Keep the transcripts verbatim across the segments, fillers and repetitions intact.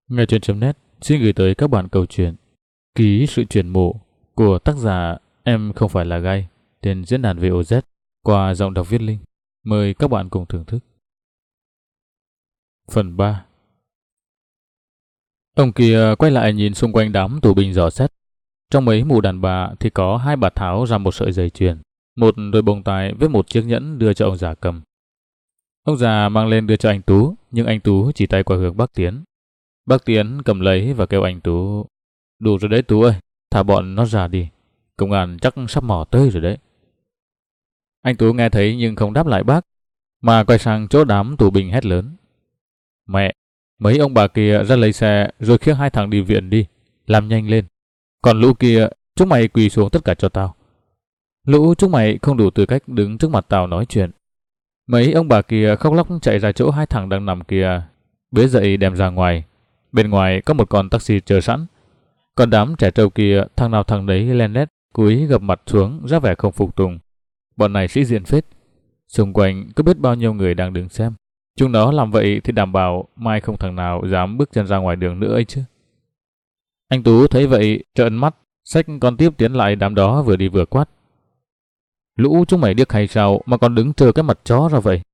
Nghe chuyện.net xin gửi tới các bạn câu chuyện Ký sự chuyển mộ của tác giả Em Không Phải Là Gai trên diễn đàn vê o zét qua giọng đọc Viết Linh. Mời các bạn cùng thưởng thức. Phần ba. Ông kia quay lại nhìn xung quanh đám tù binh dò xét. Trong mấy mụ đàn bà thì có hai bà tháo ra một sợi dây chuyền, một đôi bông tai với một chiếc nhẫn đưa cho ông già cầm. Ông già mang lên đưa cho anh Tú, nhưng anh Tú chỉ tay qua hướng Bác Tiến. Bác Tiến cầm lấy và kêu anh Tú: "Đủ rồi đấy Tú ơi, thả bọn nó ra đi. Công an chắc sắp mò tới rồi đấy." Anh Tú nghe thấy nhưng không đáp lại bác, mà quay sang chỗ đám tù binh hét lớn: "Mẹ, mấy ông bà kia ra lấy xe rồi khiêng hai thằng đi viện đi, làm nhanh lên. Còn lũ kia, chúng mày quỳ xuống tất cả cho tao." Lũ chúng mày không đủ tư cách đứng trước mặt tao nói chuyện. Mấy ông bà kia khóc lóc chạy ra chỗ hai thằng đang nằm kia, bế dậy đem ra ngoài. Bên ngoài có một con taxi chờ sẵn. Còn đám trẻ trâu kia, thằng nào thằng đấy len lét cúi gập mặt xuống ra vẻ không phục tùng. Bọn này sĩ diện phết. Xung quanh có biết bao nhiêu người đang đứng xem. Chúng nó làm vậy thì đảm bảo mai không thằng nào dám bước chân ra ngoài đường nữa ấy chứ. Anh Tú thấy vậy trợn mắt, xách con tiếp tiến lại đám đó vừa đi vừa quát: "Lũ chúng mày điếc hay sao mà còn đứng trơ cái mặt chó ra vậy?"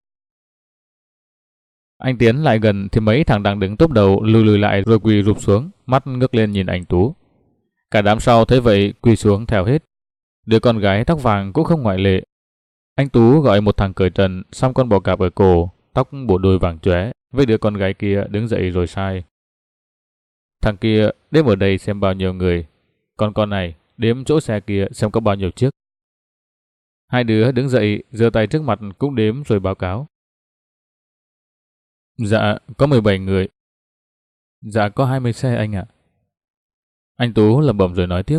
Anh tiến lại gần thì mấy thằng đang đứng tốp đầu lùi lùi lại rồi quỳ rụp xuống, mắt ngước lên nhìn anh Tú. Cả đám sau thấy vậy quỳ xuống theo hết. Đứa con gái tóc vàng cũng không ngoại lệ. Anh Tú gọi một thằng cởi trần, xăm con bò cạp ở cổ, tóc bộ đôi vàng chóe, với đứa con gái kia đứng dậy rồi sai: "Thằng kia đếm ở đây xem bao nhiêu người, còn con này đếm chỗ xe kia xem có bao nhiêu chiếc." Hai đứa đứng dậy giơ tay trước mặt cũng đếm rồi báo cáo: "Dạ, có mười bảy người." "Dạ, có hai mươi xe anh ạ." Anh Tú lẩm bẩm rồi nói tiếp: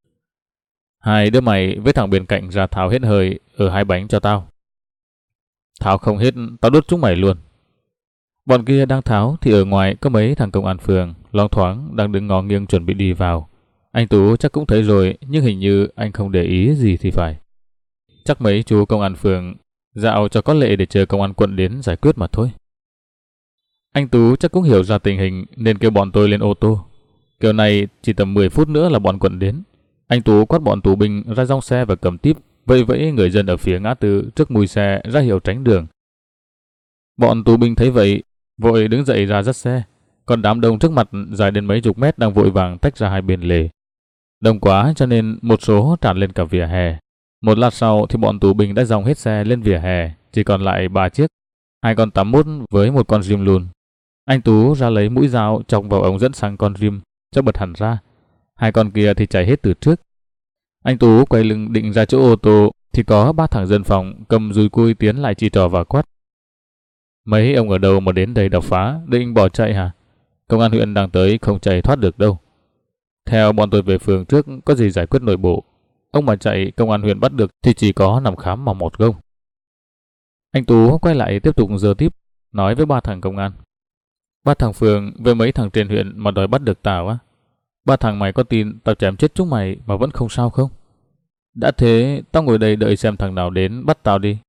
"Hai đứa mày với thằng bên cạnh ra tháo hết hơi ở hai bánh cho tao. Tháo không hết, tao đốt chúng mày luôn." Bọn kia đang tháo thì ở ngoài có mấy thằng công an phường loáng thoáng đang đứng ngó nghiêng chuẩn bị đi vào. Anh Tú chắc cũng thấy rồi, nhưng hình như anh không để ý gì thì phải. Chắc mấy chú công an phường dạo cho có lệ để chờ công an quận đến giải quyết mà thôi. Anh Tú chắc cũng hiểu ra tình hình nên kêu bọn tôi lên ô tô. Kiểu này chỉ tầm mười phút nữa là bọn quận đến. Anh Tú quát bọn tù binh ra dòng xe và cầm típ vẫy vẫy người dân ở phía ngã tư trước mui xe ra hiệu tránh đường. Bọn tù binh thấy vậy vội đứng dậy ra dắt xe. Còn đám đông trước mặt dài đến mấy chục mét đang vội vàng tách ra hai bên lề. Đông quá cho nên một số tràn lên cả vỉa hè. Một lát sau thì bọn tù binh đã dòng hết xe lên vỉa hè, chỉ còn lại ba chiếc, hai con tám mốt với một con rim lùn. Anh Tú ra lấy mũi dao chọc vào ống dẫn sang con rim cho bật hẳn ra. Hai con kia thì chạy hết từ trước. Anh Tú quay lưng định ra chỗ ô tô thì có ba thằng dân phòng cầm dùi cui tiến lại chỉ trò và quát: "Mấy ông ở đâu mà đến đây đập phá, định bỏ chạy hả? Công an huyện đang tới, không chạy thoát được đâu. Theo bọn tôi về phường trước có gì giải quyết nội bộ. Ông mà chạy công an huyện bắt được thì chỉ có nằm khám mà một gông." Anh Tú quay lại tiếp tục giơ tiếp, nói với ba thằng công an: "Ba thằng phường với mấy thằng trên huyện mà đòi bắt được tao á. Ba thằng mày có tin tao chém chết chúng mày mà vẫn không sao không? Đã thế tao ngồi đây đợi xem thằng nào đến bắt tao đi."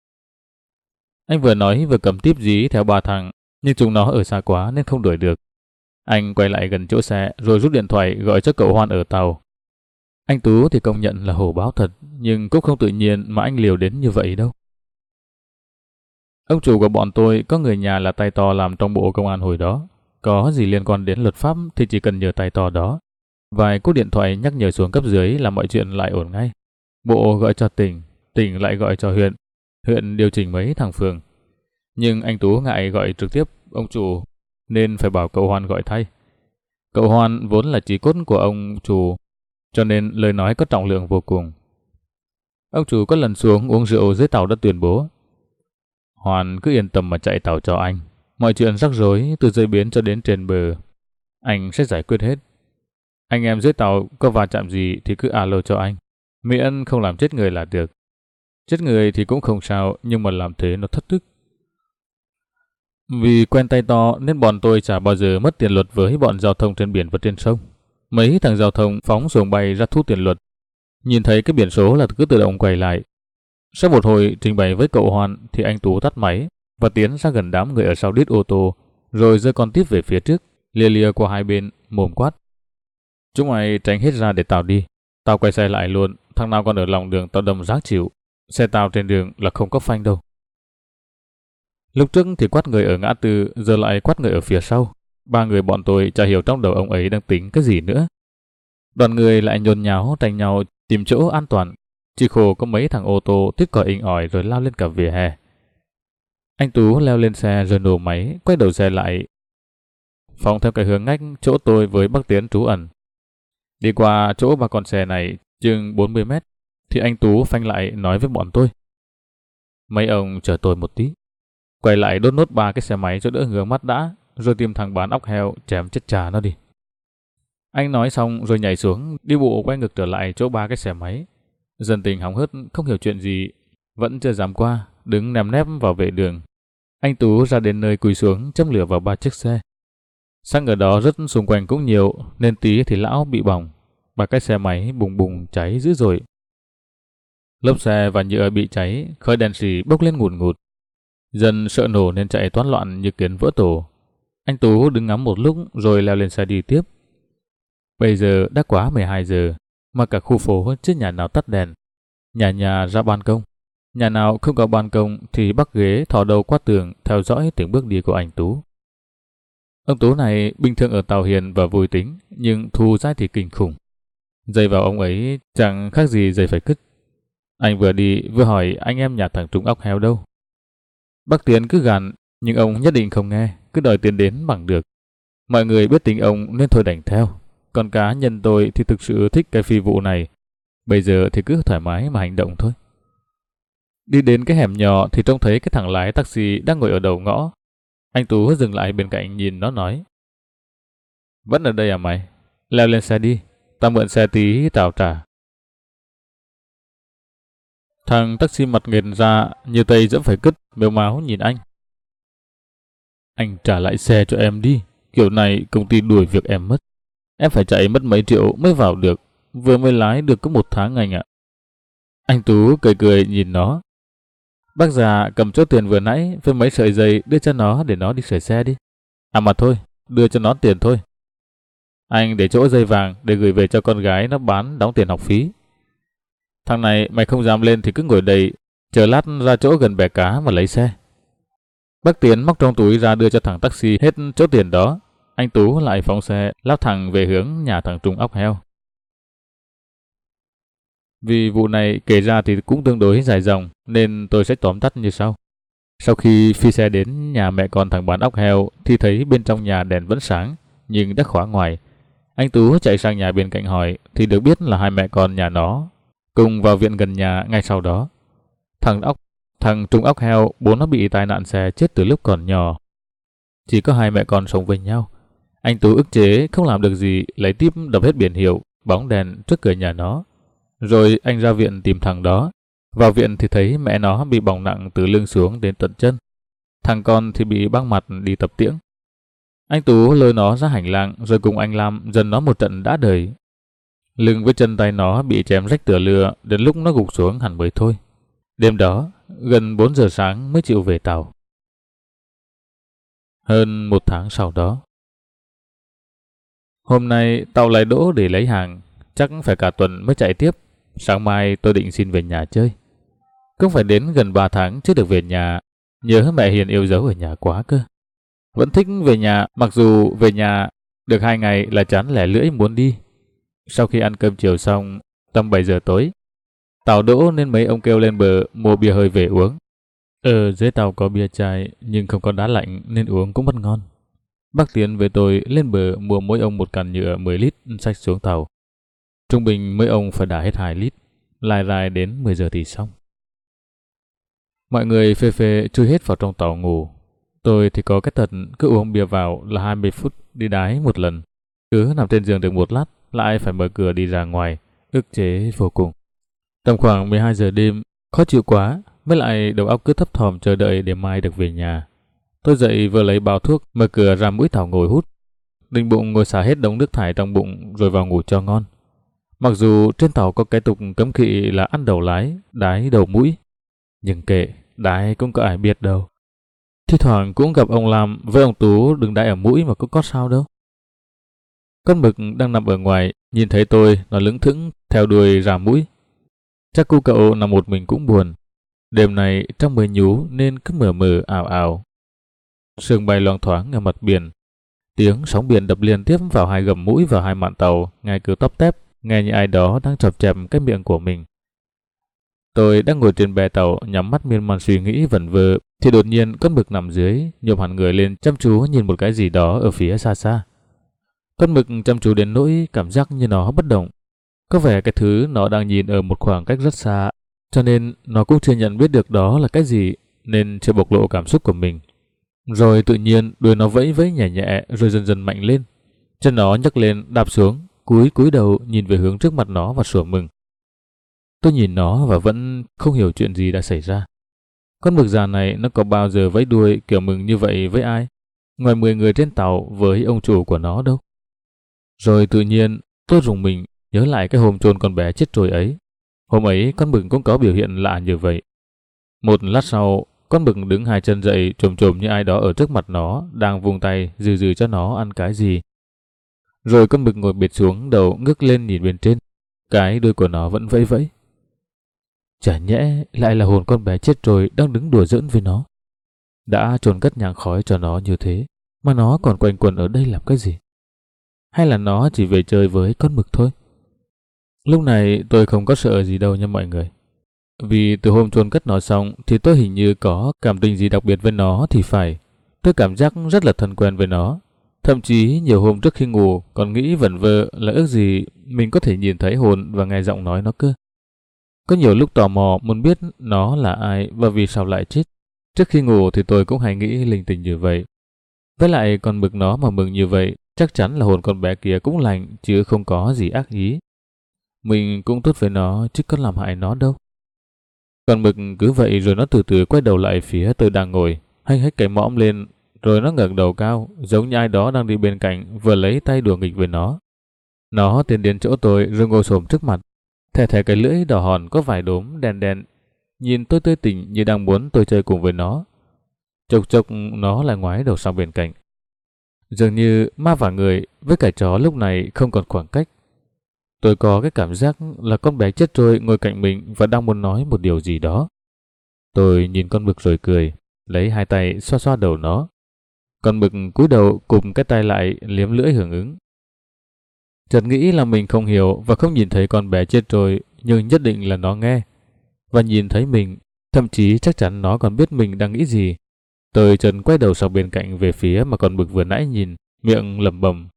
Anh vừa nói vừa cầm típ dí theo ba thằng, nhưng chúng nó ở xa quá nên không đuổi được. Anh quay lại gần chỗ xe rồi rút điện thoại gọi cho cậu Hoan ở tàu. Anh Tú thì công nhận là hổ báo thật, nhưng cũng không tự nhiên mà anh liều đến như vậy đâu. Ông chủ của bọn tôi có người nhà là tay to làm trong bộ công an hồi đó. Có gì liên quan đến luật pháp thì chỉ cần nhờ tay to đó. Vài cú điện thoại nhắc nhở xuống cấp dưới là mọi chuyện lại ổn ngay. Bộ gọi cho tỉnh, tỉnh lại gọi cho huyện, huyện điều chỉnh mấy thằng phường. Nhưng anh Tú ngại gọi trực tiếp ông chủ nên phải bảo cậu Hoan gọi thay. Cậu Hoan vốn là chí cốt của ông chủ, cho nên lời nói có trọng lượng vô cùng. Ông chủ có lần xuống uống rượu dưới tàu đã tuyên bố: "Hoan cứ yên tâm mà chạy tàu cho anh. Mọi chuyện rắc rối từ dưới biển cho đến trên bờ, anh sẽ giải quyết hết. Anh em dưới tàu có va chạm gì thì cứ alo cho anh. Miễn không làm chết người là được. Chết người thì cũng không sao, nhưng mà làm thế nó thất đức." Vì quen tay to nên bọn tôi chả bao giờ mất tiền luật với bọn giao thông trên biển và trên sông. Mấy thằng giao thông phóng xuồng bay ra thu tiền luật. Nhìn thấy cái biển số là cứ tự động quay lại. Sau một hồi trình bày với cậu Hoan thì anh Tú tắt máy và tiến ra gần đám người ở sau đít ô tô, rồi giơ con tiếp về phía trước, lia lia qua hai bên, mồm quát. Chúng mày tránh hết ra để tao đi. Tao quay xe lại luôn, thằng nào còn ở lòng đường tao đâm rác chịu. Xe tao trên đường là không có phanh đâu. Lúc trước thì quát người ở ngã tư, giờ lại quát người ở phía sau. Ba người bọn tôi chả hiểu trong đầu ông ấy đang tính cái gì nữa. Đoàn người lại nhốn nháo tranh nhau tìm chỗ an toàn. Chỉ khổ có mấy thằng ô tô thích còi inh ỏi rồi lao lên cả vỉa hè. Anh Tú leo lên xe rồi nổ máy, quay đầu xe lại, phóng theo cái hướng ngách chỗ tôi với bác Tiến trú ẩn. Đi qua chỗ ba con xe này chừng bốn mươi mét, thì anh Tú phanh lại nói với bọn tôi. Mấy ông chờ tôi một tí. Quay lại đốt nốt ba cái xe máy cho đỡ ngứa mắt đã, rồi tìm thằng bán óc heo chém chết cha nó đi. Anh nói xong rồi nhảy xuống, đi bộ quay ngược trở lại chỗ ba cái xe máy. Dân tình hóng hớt không hiểu chuyện gì, vẫn chưa dám qua, đứng ném nép vào vệ đường. Anh Tú ra đến nơi cúi xuống châm lửa vào ba chiếc xe. Xăng ở đó rất xung quanh cũng nhiều, nên tí thì lão bị bỏng. Ba cái xe máy bùng bùng cháy dữ dội. Lốp xe và nhựa bị cháy, khói đèn xì bốc lên ngùn ngụt. Dân sợ nổ nên chạy toán loạn như kiến vỡ tổ. Anh Tú đứng ngắm một lúc rồi leo lên xe đi tiếp. Bây giờ đã quá mười hai giờ, mà cả khu phố chưa nhà nào tắt đèn. Nhà nhà ra ban công. Nhà nào không có ban công thì bắt ghế thò đầu qua tường theo dõi từng bước đi của anh Tú. Ông Tú này bình thường ở Tàu Hiền và vui tính, nhưng thù dai thì kinh khủng. Dây vào ông ấy chẳng khác gì dây phải cứt. Anh vừa đi vừa hỏi anh em nhà thằng Trung óc heo đâu. Bác Tiến cứ gàn, nhưng ông nhất định không nghe, cứ đòi tiền đến bằng được. Mọi người biết tính ông nên thôi đành theo. Còn cá nhân tôi thì thực sự thích cái phi vụ này. Bây giờ thì cứ thoải mái mà hành động thôi. Đi đến cái hẻm nhỏ thì trông thấy cái thằng lái taxi đang ngồi ở đầu ngõ. Anh Tú dừng lại bên cạnh nhìn nó nói. Vẫn ở đây à mày? Leo lên xe đi, tao mượn xe tí tao trả. Thằng taxi mặt nghền ra như tay dẫm phải cứt, mếu máo nhìn anh. Anh trả lại xe cho em đi, kiểu này công ty đuổi việc em mất. Em phải chạy mất mấy triệu mới vào được, vừa mới lái được có một tháng anh ạ. Anh Tú cười cười nhìn nó. Bác già cầm chỗ tiền vừa nãy với mấy sợi dây đưa cho nó để nó đi sửa xe đi. À mà thôi, đưa cho nó tiền thôi. Anh để chỗ dây vàng để gửi về cho con gái nó bán đóng tiền học phí. Thằng này mày không dám lên thì cứ ngồi đây, chờ lát ra chỗ gần bè cá mà lấy xe. Bác Tiến móc trong túi ra đưa cho thằng taxi hết chỗ tiền đó. Anh Tú lại phóng xe lao thẳng về hướng nhà thằng Trung óc heo. Vì vụ này kể ra thì cũng tương đối dài dòng nên tôi sẽ tóm tắt như sau. Sau khi phi xe đến nhà mẹ con thằng bán óc heo thì thấy bên trong nhà đèn vẫn sáng nhưng đã khóa ngoài. Anh Tú chạy sang nhà bên cạnh hỏi thì được biết là hai mẹ con nhà nó cùng vào viện gần nhà ngay sau đó. Thằng óc, thằng Trung óc heo bố nó bị tai nạn xe chết từ lúc còn nhỏ. Chỉ có hai mẹ con sống với nhau. Anh Tú ức chế không làm được gì, lấy tiếp đập hết biển hiệu, bóng đèn trước cửa nhà nó. Rồi anh ra viện tìm thằng đó. Vào viện thì thấy mẹ nó bị bỏng nặng từ lưng xuống đến tận chân. Thằng con thì bị băng mặt đi tập tiễng. Anh Tú lôi nó ra hành lang rồi cùng anh Lam dần nó một trận đã đời. Lưng với chân tay nó bị chém rách tựa lưa, đến lúc nó gục xuống hẳn mới thôi. Đêm đó, gần bốn giờ sáng mới chịu về tàu. Hơn một tháng sau đó. Hôm nay tàu lại đỗ để lấy hàng, chắc phải cả tuần mới chạy tiếp. Sáng mai tôi định xin về nhà chơi. Cũng phải đến gần ba tháng chưa được về nhà, nhớ mẹ Hiền yêu dấu ở nhà quá cơ. Vẫn thích về nhà, mặc dù về nhà được hai ngày là chán lẻ lưỡi muốn đi. Sau khi ăn cơm chiều xong, tầm bảy giờ tối, tàu đỗ nên mấy ông kêu lên bờ mua bia hơi về uống. Ở dưới tàu có bia chai nhưng không có đá lạnh nên uống cũng bất ngon. Bác Tiến với tôi lên bờ mua mỗi ông một can nhựa mười lít xách xuống tàu. Trung bình mấy ông phải đả hết hai lít, lai rai đến mười giờ thì xong. Mọi người phê phê chui hết vào trong tàu ngủ. Tôi thì có cái tật cứ uống bia vào là hai mươi phút đi đái một lần. Cứ nằm trên giường được một lát lại phải mở cửa đi ra ngoài, ức chế vô cùng. Tầm khoảng mười hai giờ đêm, khó chịu quá, với lại đầu óc cứ thấp thỏm chờ đợi để mai được về nhà. Tôi dậy vừa lấy bao thuốc, mở cửa ra mũi tàu ngồi hút. Định bụng ngồi xả hết đống nước thải trong bụng rồi vào ngủ cho ngon. Mặc dù trên tàu có cái tục cấm kỵ là ăn đầu lái, đái đầu mũi. Nhưng kệ, đái cũng có ai biết đâu. Thi thoảng cũng gặp ông Lam với ông Tú đừng đái ở mũi mà cũng có sao đâu. Con mực đang nằm ở ngoài, nhìn thấy tôi, nó lững thững theo đuôi rà mũi. Chắc cu cậu nằm một mình cũng buồn. Đêm này trăng mới nhú nên cứ mờ mờ ảo ảo. Sương bay loang thoáng ở mặt biển. Tiếng sóng biển đập liên tiếp vào hai gầm mũi và hai mạn tàu, ngay cứ tóp tép, nghe như ai đó đang chọc chẹp cái miệng của mình. Tôi đang ngồi trên bè tàu nhắm mắt miên man suy nghĩ vẩn vơ, thì đột nhiên con mực nằm dưới, nhổm hẳn người lên chăm chú nhìn một cái gì đó ở phía xa xa. Con mực chăm chú đến nỗi cảm giác như nó bất động. Có vẻ cái thứ nó đang nhìn ở một khoảng cách rất xa, cho nên nó cũng chưa nhận biết được đó là cái gì, nên chưa bộc lộ cảm xúc của mình. Rồi tự nhiên đuôi nó vẫy vẫy nhẹ nhẹ rồi dần dần mạnh lên. Chân nó nhấc lên đạp xuống, cúi cúi đầu nhìn về hướng trước mặt nó và sủa mừng. Tôi nhìn nó và vẫn không hiểu chuyện gì đã xảy ra. Con mực già này nó có bao giờ vẫy đuôi kiểu mừng như vậy với ai, ngoài mười người trên tàu với ông chủ của nó đâu. Rồi tự nhiên tôi rùng mình nhớ lại cái hôm chôn con bé chết trôi ấy. Hôm ấy con mực cũng có biểu hiện lạ như vậy. Một lát sau, con mực đứng hai chân dậy trồm trồm như ai đó ở trước mặt nó đang vung tay dừ dừ cho nó ăn cái gì. Rồi con mực ngồi bệt xuống, đầu ngước lên nhìn bên trên. Cái đuôi của nó vẫn vẫy vẫy. Chả nhẽ lại là hồn con bé chết rồi đang đứng đùa giỡn với nó. Đã chôn cất nhang khói cho nó như thế mà nó còn quanh quẩn ở đây làm cái gì? Hay là nó chỉ về chơi với con mực thôi? Lúc này tôi không có sợ gì đâu nha mọi người. Vì từ hôm chôn cất nó xong thì tôi hình như có cảm tình gì đặc biệt với nó thì phải. Tôi cảm giác rất là thân quen với nó. Thậm chí nhiều hôm trước khi ngủ còn nghĩ vẩn vơ là ước gì mình có thể nhìn thấy hồn và nghe giọng nói nó cơ. Có nhiều lúc tò mò muốn biết nó là ai và vì sao lại chết. Trước khi ngủ thì tôi cũng hay nghĩ linh tinh như vậy. Với lại con mực nó mà mừng như vậy, chắc chắn là hồn con bé kia cũng lành chứ không có gì ác ý. Mình cũng tốt với nó chứ có làm hại nó đâu. Con mực cứ vậy rồi nó từ từ quay đầu lại phía tôi đang ngồi, hênh hếch cái mõm lên, rồi nó ngẩng đầu cao, giống như ai đó đang đi bên cạnh vừa lấy tay đùa nghịch với nó. Nó tiến đến chỗ tôi rồi ngồi xổm trước mặt, thè thè cái lưỡi đỏ hòn có vài đốm đen đen, nhìn tôi tươi tỉnh như đang muốn tôi chơi cùng với nó. Chốc chốc nó lại ngoái đầu sang bên cạnh. Dường như ma và người với cả chó lúc này không còn khoảng cách. Tôi có cái cảm giác là con bé chết trôi ngồi cạnh mình và đang muốn nói một điều gì đó. Tôi nhìn con mực rồi cười, lấy hai tay xoa xoa đầu nó. Con mực cúi đầu cùng cái tay lại liếm lưỡi hưởng ứng. Chợt nghĩ là mình không hiểu và không nhìn thấy con bé chết trôi, nhưng nhất định là nó nghe và nhìn thấy mình, thậm chí chắc chắn nó còn biết mình đang nghĩ gì. Tôi chợt quay đầu sang bên cạnh về phía mà con mực vừa nãy nhìn, miệng lẩm bẩm.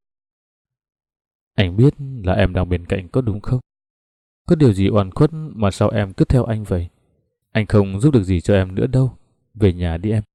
Anh biết là em đang bên cạnh có đúng không? Có điều gì oan khuất mà sao em cứ theo anh vậy? Anh không giúp được gì cho em nữa đâu. Về nhà đi em.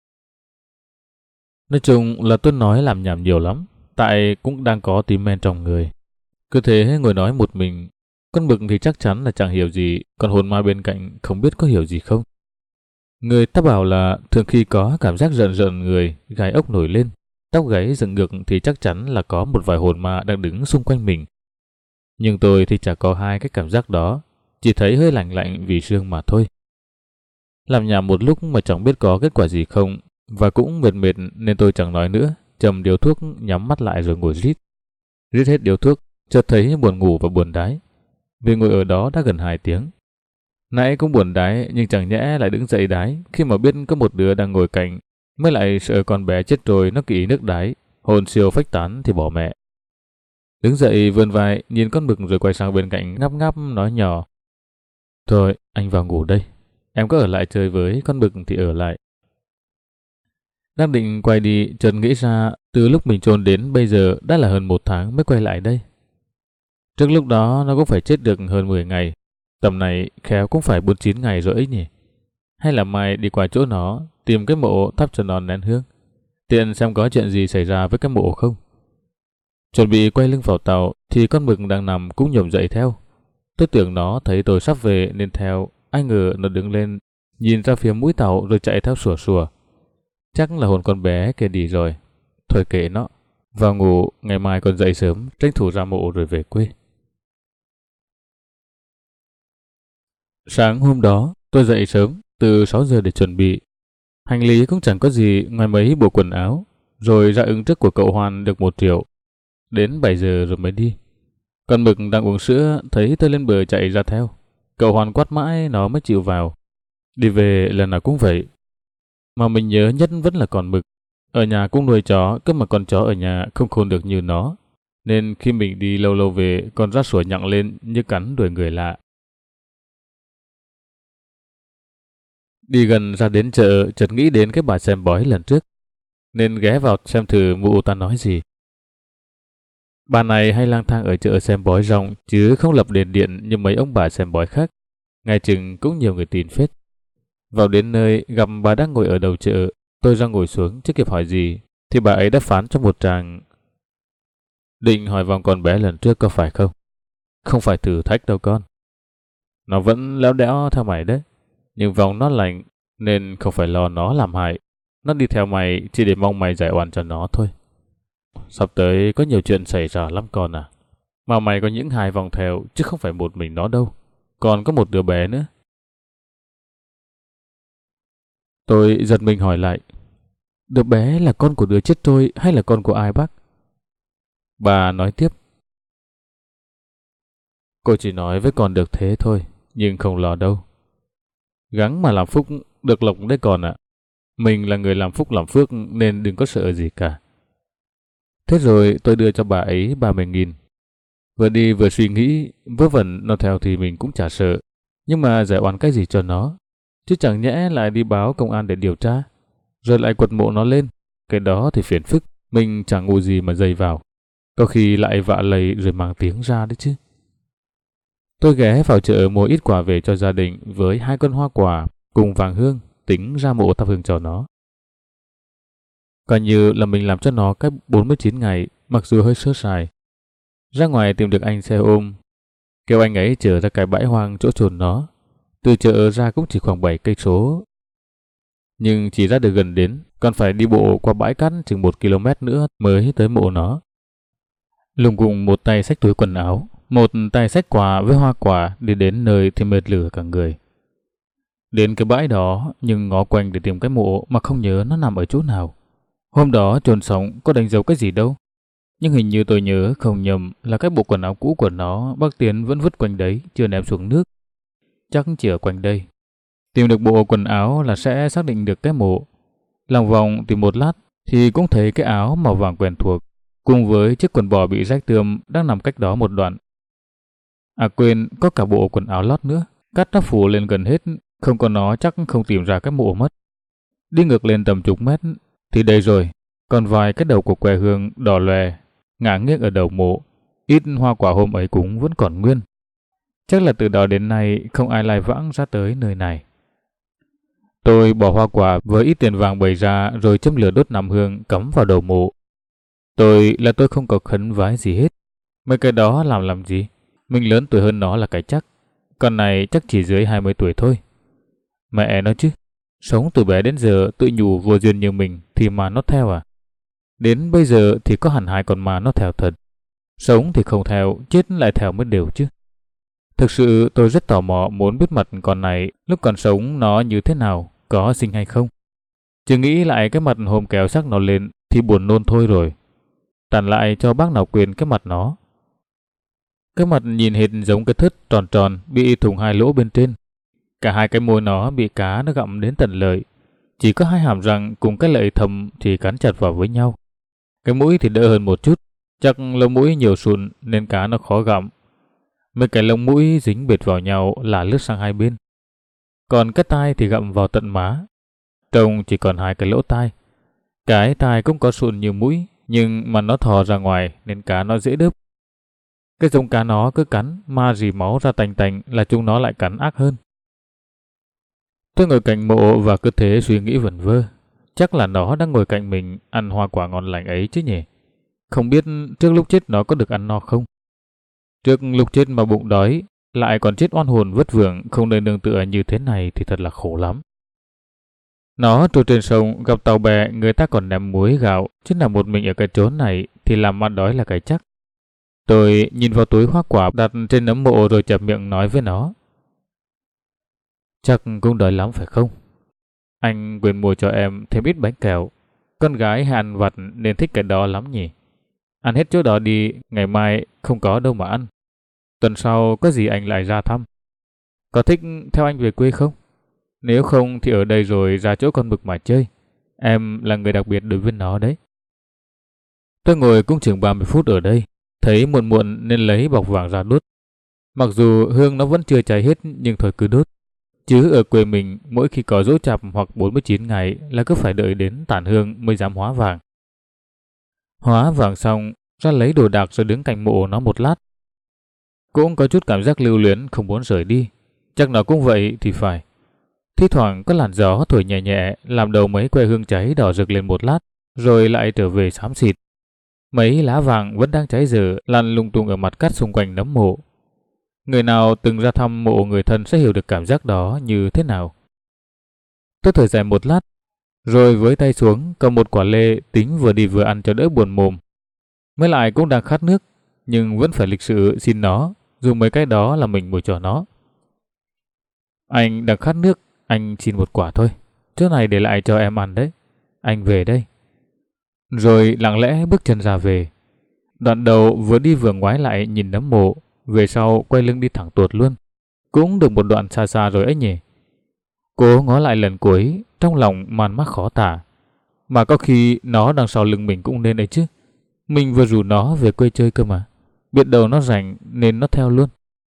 Nói chung là tôi nói làm nhảm nhiều lắm, tại cũng đang có tí men trong người. Cứ thế ngồi nói một mình. Con mực thì chắc chắn là chẳng hiểu gì, còn hồn ma bên cạnh không biết có hiểu gì không. Người ta bảo là thường khi có cảm giác rợn rợn người, gai ốc nổi lên, tóc gáy dựng ngược thì chắc chắn là có một vài hồn ma đang đứng xung quanh mình. Nhưng tôi thì chả có hai cái cảm giác đó, chỉ thấy hơi lạnh lạnh vì sương mà thôi. Làm nhảm một lúc mà chẳng biết có kết quả gì không, và cũng mệt mệt nên tôi chẳng nói nữa, châm điếu thuốc nhắm mắt lại rồi ngồi rít. Rít hết điếu thuốc, chợt thấy buồn ngủ và buồn đái. Vì ngồi ở đó đã gần hai tiếng. Nãy cũng buồn đái nhưng chẳng nhẽ lại đứng dậy đái khi mà biết có một đứa đang ngồi cạnh, mới lại sợ con bé chết rồi nó kỹ nước đái, hồn siêu phách tán thì bỏ mẹ. Đứng dậy vươn vai nhìn con mực rồi quay sang bên cạnh ngáp ngáp nói nhỏ. Thôi anh vào ngủ đây, em có ở lại chơi với con mực thì ở lại. Đang định quay đi chợt nghĩ ra từ lúc mình chôn đến bây giờ đã là hơn một tháng mới quay lại đây. Trước lúc đó nó cũng phải chết được hơn mười ngày. Tầm này khéo cũng phải bốn chín ngày rồi ấy nhỉ. Hay là mai đi qua chỗ nó tìm cái mộ thắp cho nó nén hương, tiện xem có chuyện gì xảy ra với cái mộ không. Chuẩn bị quay lưng vào tàu thì con mực đang nằm cũng nhổm dậy theo. Tôi tưởng nó thấy tôi sắp về nên theo, ai ngờ nó đứng lên nhìn ra phía mũi tàu rồi chạy theo sủa sủa. Chắc là hồn con bé kia đi rồi. Thôi kệ nó, vào ngủ, ngày mai còn dậy sớm tranh thủ ra mộ rồi về quê. Sáng hôm đó tôi dậy sớm từ sáu giờ để chuẩn bị. Hành lý cũng chẳng có gì ngoài mấy bộ quần áo, rồi ra ứng trước của cậu Hoan được một triệu. Đến bảy giờ rồi mới đi. Con mực đang uống sữa thấy tôi lên bờ chạy ra theo. Cậu Hoàn quát mãi nó mới chịu vào. Đi về lần nào cũng vậy. Mà mình nhớ nhất vẫn là con mực. Ở nhà cũng nuôi chó, cơ mà con chó ở nhà không khôn được như nó. Nên khi mình đi lâu lâu về, con rát sủa nhặng lên như cắn đuổi người lạ. Đi gần ra đến chợ, chợt nghĩ đến cái bà xem bói lần trước. Nên ghé vào xem thử mụ ta nói gì. Bà này hay lang thang ở chợ xem bói rong, chứ không lập đền điện như mấy ông bà xem bói khác. Ngày chừng cũng nhiều người tin phết. Vào đến nơi, gặp bà đang ngồi ở đầu chợ. Tôi ra ngồi xuống, chưa kịp hỏi gì, thì bà ấy đã phán cho một tràng. Định hỏi vòng con bé lần trước có phải không? Không phải thử thách đâu con. Nó vẫn léo đẽo theo mày đấy. Nhưng vòng nó lành, nên không phải lo nó làm hại. Nó đi theo mày chỉ để mong mày giải oan cho nó thôi. Sắp tới có nhiều chuyện xảy ra lắm con à. Mà mày có những hai vòng theo, chứ không phải một mình nó đâu. Còn có một đứa bé nữa. Tôi giật mình hỏi lại. Đứa bé là con của đứa chết trôi hay là con của ai bác? Bà nói tiếp. Cô chỉ nói với con được thế thôi, nhưng không lo đâu. Gắng mà làm phúc, được lộc đấy con ạ. Mình là người làm phúc làm phước nên đừng có sợ gì cả. Thế rồi tôi đưa cho bà ấy ba mươi nghìn. Vừa đi vừa suy nghĩ, vớ vẩn nó theo thì mình cũng chả sợ. Nhưng mà giải oan cái gì cho nó? Chứ chẳng nhẽ lại đi báo công an để điều tra, rồi lại quật mộ nó lên. Cái đó thì phiền phức, mình chẳng ngu gì mà dây vào. Có khi lại vạ lây rồi mang tiếng ra đấy chứ. Tôi ghé vào chợ mua ít quà về cho gia đình với hai con hoa quả cùng vàng hương, tính ra mộ thắp hương cho nó. Coi như là mình làm cho nó cách bốn mươi chín ngày, mặc dù hơi sơ sài. Ra ngoài tìm được anh xe ôm, kêu anh ấy chở ra cái bãi hoang chỗ chôn nó. Từ chợ ra cũng chỉ khoảng bảy cây số. Nhưng chỉ ra được gần đến, còn phải đi bộ qua bãi cát chừng một ki lô mét nữa mới tới mộ nó. Lùng cùng một tay xách túi quần áo, một tay xách quà với hoa quả, đi đến nơi thì mệt lử cả người. Đến cái bãi đó, nhưng ngó quanh để tìm cái mộ mà không nhớ nó nằm ở chỗ nào. Hôm đó chôn sống có đánh dấu cái gì đâu. Nhưng hình như tôi nhớ không nhầm là cái bộ quần áo cũ của nó bác Tiến vẫn vứt quanh đấy, chưa ném xuống nước. Chắc chỉ ở quanh đây. Tìm được bộ quần áo là sẽ xác định được cái mộ. Lòng vòng tìm một lát thì cũng thấy cái áo màu vàng quen thuộc, cùng với chiếc quần bò bị rách tươm đang nằm cách đó một đoạn. À quên, có cả bộ quần áo lót nữa, cắt nó phủ lên gần hết, không có nó chắc không tìm ra cái mộ mất. Đi ngược lên tầm chục mét thì đây rồi, còn vài cái đầu của que hương đỏ lòe ngả nghiêng ở đầu mộ, ít hoa quả hôm ấy cũng vẫn còn nguyên. Chắc là từ đó đến nay không ai lai vãng ra tới nơi này. Tôi bỏ hoa quả với ít tiền vàng bày ra rồi châm lửa đốt nằm hương cắm vào đầu mộ. Tôi là tôi không có khấn vái gì hết. Mấy cái đó làm làm gì? Mình lớn tuổi hơn nó là cái chắc. Con này chắc chỉ dưới hai mươi tuổi thôi. Mẹ nó chứ. Sống từ bé đến giờ tự nhủ vô duyên như mình thì mà nó theo à? Đến bây giờ thì có hẳn hai con mà nó theo thật. Sống thì không theo, chết lại theo mới đều chứ. Thực sự tôi rất tò mò muốn biết mặt con này lúc còn sống nó như thế nào, có xinh hay không. Chứ nghĩ lại cái mặt hôm kéo xác nó lên thì buồn nôn thôi rồi. Tàn lại cho bác nào quên cái mặt nó. Cái mặt nhìn hệt giống cái thớt tròn tròn bị thủng hai lỗ bên trên. Cả hai cái môi nó bị cá nó gặm đến tận lợi. Chỉ có hai hàm răng cùng cái lợi thầm thì cắn chặt vào với nhau. Cái mũi thì đỡ hơn một chút. Chắc lông mũi nhiều sụn nên cá nó khó gặm. Mấy cái lông mũi dính bệt vào nhau là lướt sang hai bên. Còn cái tai thì gặm vào tận má. Trông chỉ còn hai cái lỗ tai. Cái tai cũng có sụn như mũi, nhưng mà nó thò ra ngoài nên cá nó dễ đớp. Cái giống cá nó cứ cắn mà rỉ máu ra tành tành là chúng nó lại cắn ác hơn. Tôi ngồi cạnh mộ và cứ thế suy nghĩ vẩn vơ. Chắc là nó đang ngồi cạnh mình ăn hoa quả ngon lành ấy chứ nhỉ. Không biết trước lúc chết nó có được ăn no không? Trước lúc chết mà bụng đói, lại còn chết oan hồn vất vưởng không nơi nương tựa như thế này thì thật là khổ lắm. Nó trôi trên sông gặp tàu bè người ta còn ném muối gạo, chứ là một mình ở cái chốn này thì làm ăn đói là cái chắc. Tôi nhìn vào túi hoa quả đặt trên nấm mộ rồi chẹp miệng nói với nó. Chắc cũng đói lắm phải không? Anh quên mua cho em thêm ít bánh kẹo. Con gái hay ăn vặt nên thích cái đó lắm nhỉ? Ăn hết chỗ đó đi, ngày mai không có đâu mà ăn. Tuần sau có gì anh lại ra thăm. Có thích theo anh về quê không? Nếu không thì ở đây rồi ra chỗ con mực mà chơi. Em là người đặc biệt đối với nó đấy. Tôi ngồi cũng chừng ba mươi phút ở đây, thấy muộn muộn nên lấy bọc vàng ra đốt. Mặc dù hương nó vẫn chưa cháy hết nhưng thôi cứ đốt. Chứ ở quê mình mỗi khi có giỗ chạp hoặc bốn mươi chín ngày là cứ phải đợi đến tàn hương mới dám hóa vàng. Hóa vàng xong, ra lấy đồ đạc rồi đứng cạnh mộ nó một lát. Cũng có chút cảm giác lưu luyến không muốn rời đi. Chắc nó cũng vậy thì phải. Thi thoảng có làn gió thổi nhẹ nhẹ làm đầu mấy que hương cháy đỏ rực lên một lát, rồi lại trở về xám xịt. Mấy lá vàng vẫn đang cháy dở lăn lung tung ở mặt cát xung quanh nấm mộ. Người nào từng ra thăm mộ người thân sẽ hiểu được cảm giác đó như thế nào. Tôi thở dài một lát, rồi với tay xuống cầm một quả lê tính vừa đi vừa ăn cho đỡ buồn mồm. Mới lại cũng đang khát nước, nhưng vẫn phải lịch sự xin nó, dù mấy cái đó là mình mua cho nó. Anh đang khát nước, anh xin một quả thôi. Chỗ này để lại cho em ăn đấy. Anh về đây. Rồi lặng lẽ bước chân ra về. Đoạn đầu vừa đi vừa ngoái lại nhìn nấm mộ, về sau quay lưng đi thẳng tuột luôn. Cũng được một đoạn xa xa rồi ấy nhỉ. Cố ngó lại lần cuối, trong lòng man mác khó tả. Mà có khi nó đằng sau lưng mình cũng nên ấy chứ. Mình vừa rủ nó về quê chơi cơ mà. Biết đâu nó rảnh nên nó theo luôn.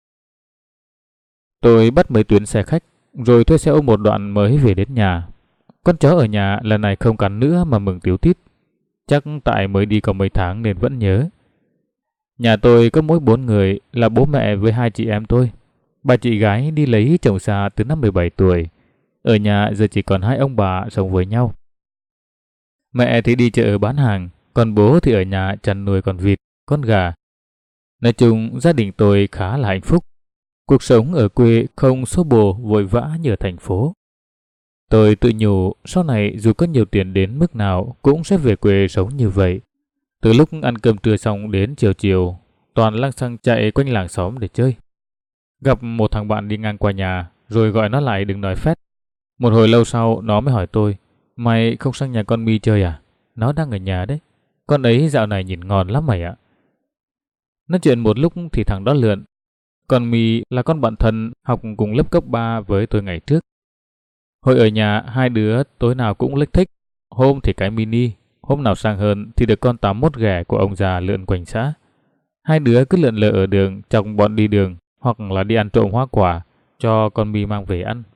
Tôi bắt mấy tuyến xe khách, rồi thuê xe ôm một đoạn mới về đến nhà. Con chó ở nhà lần này không cắn nữa mà mừng tíu tít. Chắc tại mới đi có mấy tháng nên vẫn nhớ. Nhà tôi có mỗi bốn người là bố mẹ với hai chị em tôi. Bà chị gái đi lấy chồng xa từ năm mười bảy tuổi. Ở nhà giờ chỉ còn hai ông bà sống với nhau. Mẹ thì đi chợ bán hàng, còn bố thì ở nhà chăn nuôi con vịt, con gà. Nói chung gia đình tôi khá là hạnh phúc. Cuộc sống ở quê không xô bồ vội vã như ở thành phố. Tôi tự nhủ sau này dù có nhiều tiền đến mức nào cũng sẽ về quê sống như vậy. Từ lúc ăn cơm trưa xong đến chiều chiều, toàn lăng xăng chạy quanh làng xóm để chơi. Gặp một thằng bạn đi ngang qua nhà, rồi gọi nó lại đừng nói phét. Một hồi lâu sau nó mới hỏi tôi, mày không sang nhà con My chơi à? Nó đang ở nhà đấy. Con ấy dạo này nhìn ngon lắm mày ạ. Nói chuyện một lúc thì thằng đó lượn. Con My là con bạn thân học cùng lớp cấp ba với tôi ngày trước. Hồi ở nhà hai đứa tối nào cũng lếch thích. Hôm thì cái mini, hôm nào sang hơn thì được con tám mốt ghẻ của ông già lượn quanh xã. Hai đứa cứ lượn lờ ở đường chọc bọn đi đường hoặc là đi ăn trộm hoa quả cho con My mang về ăn.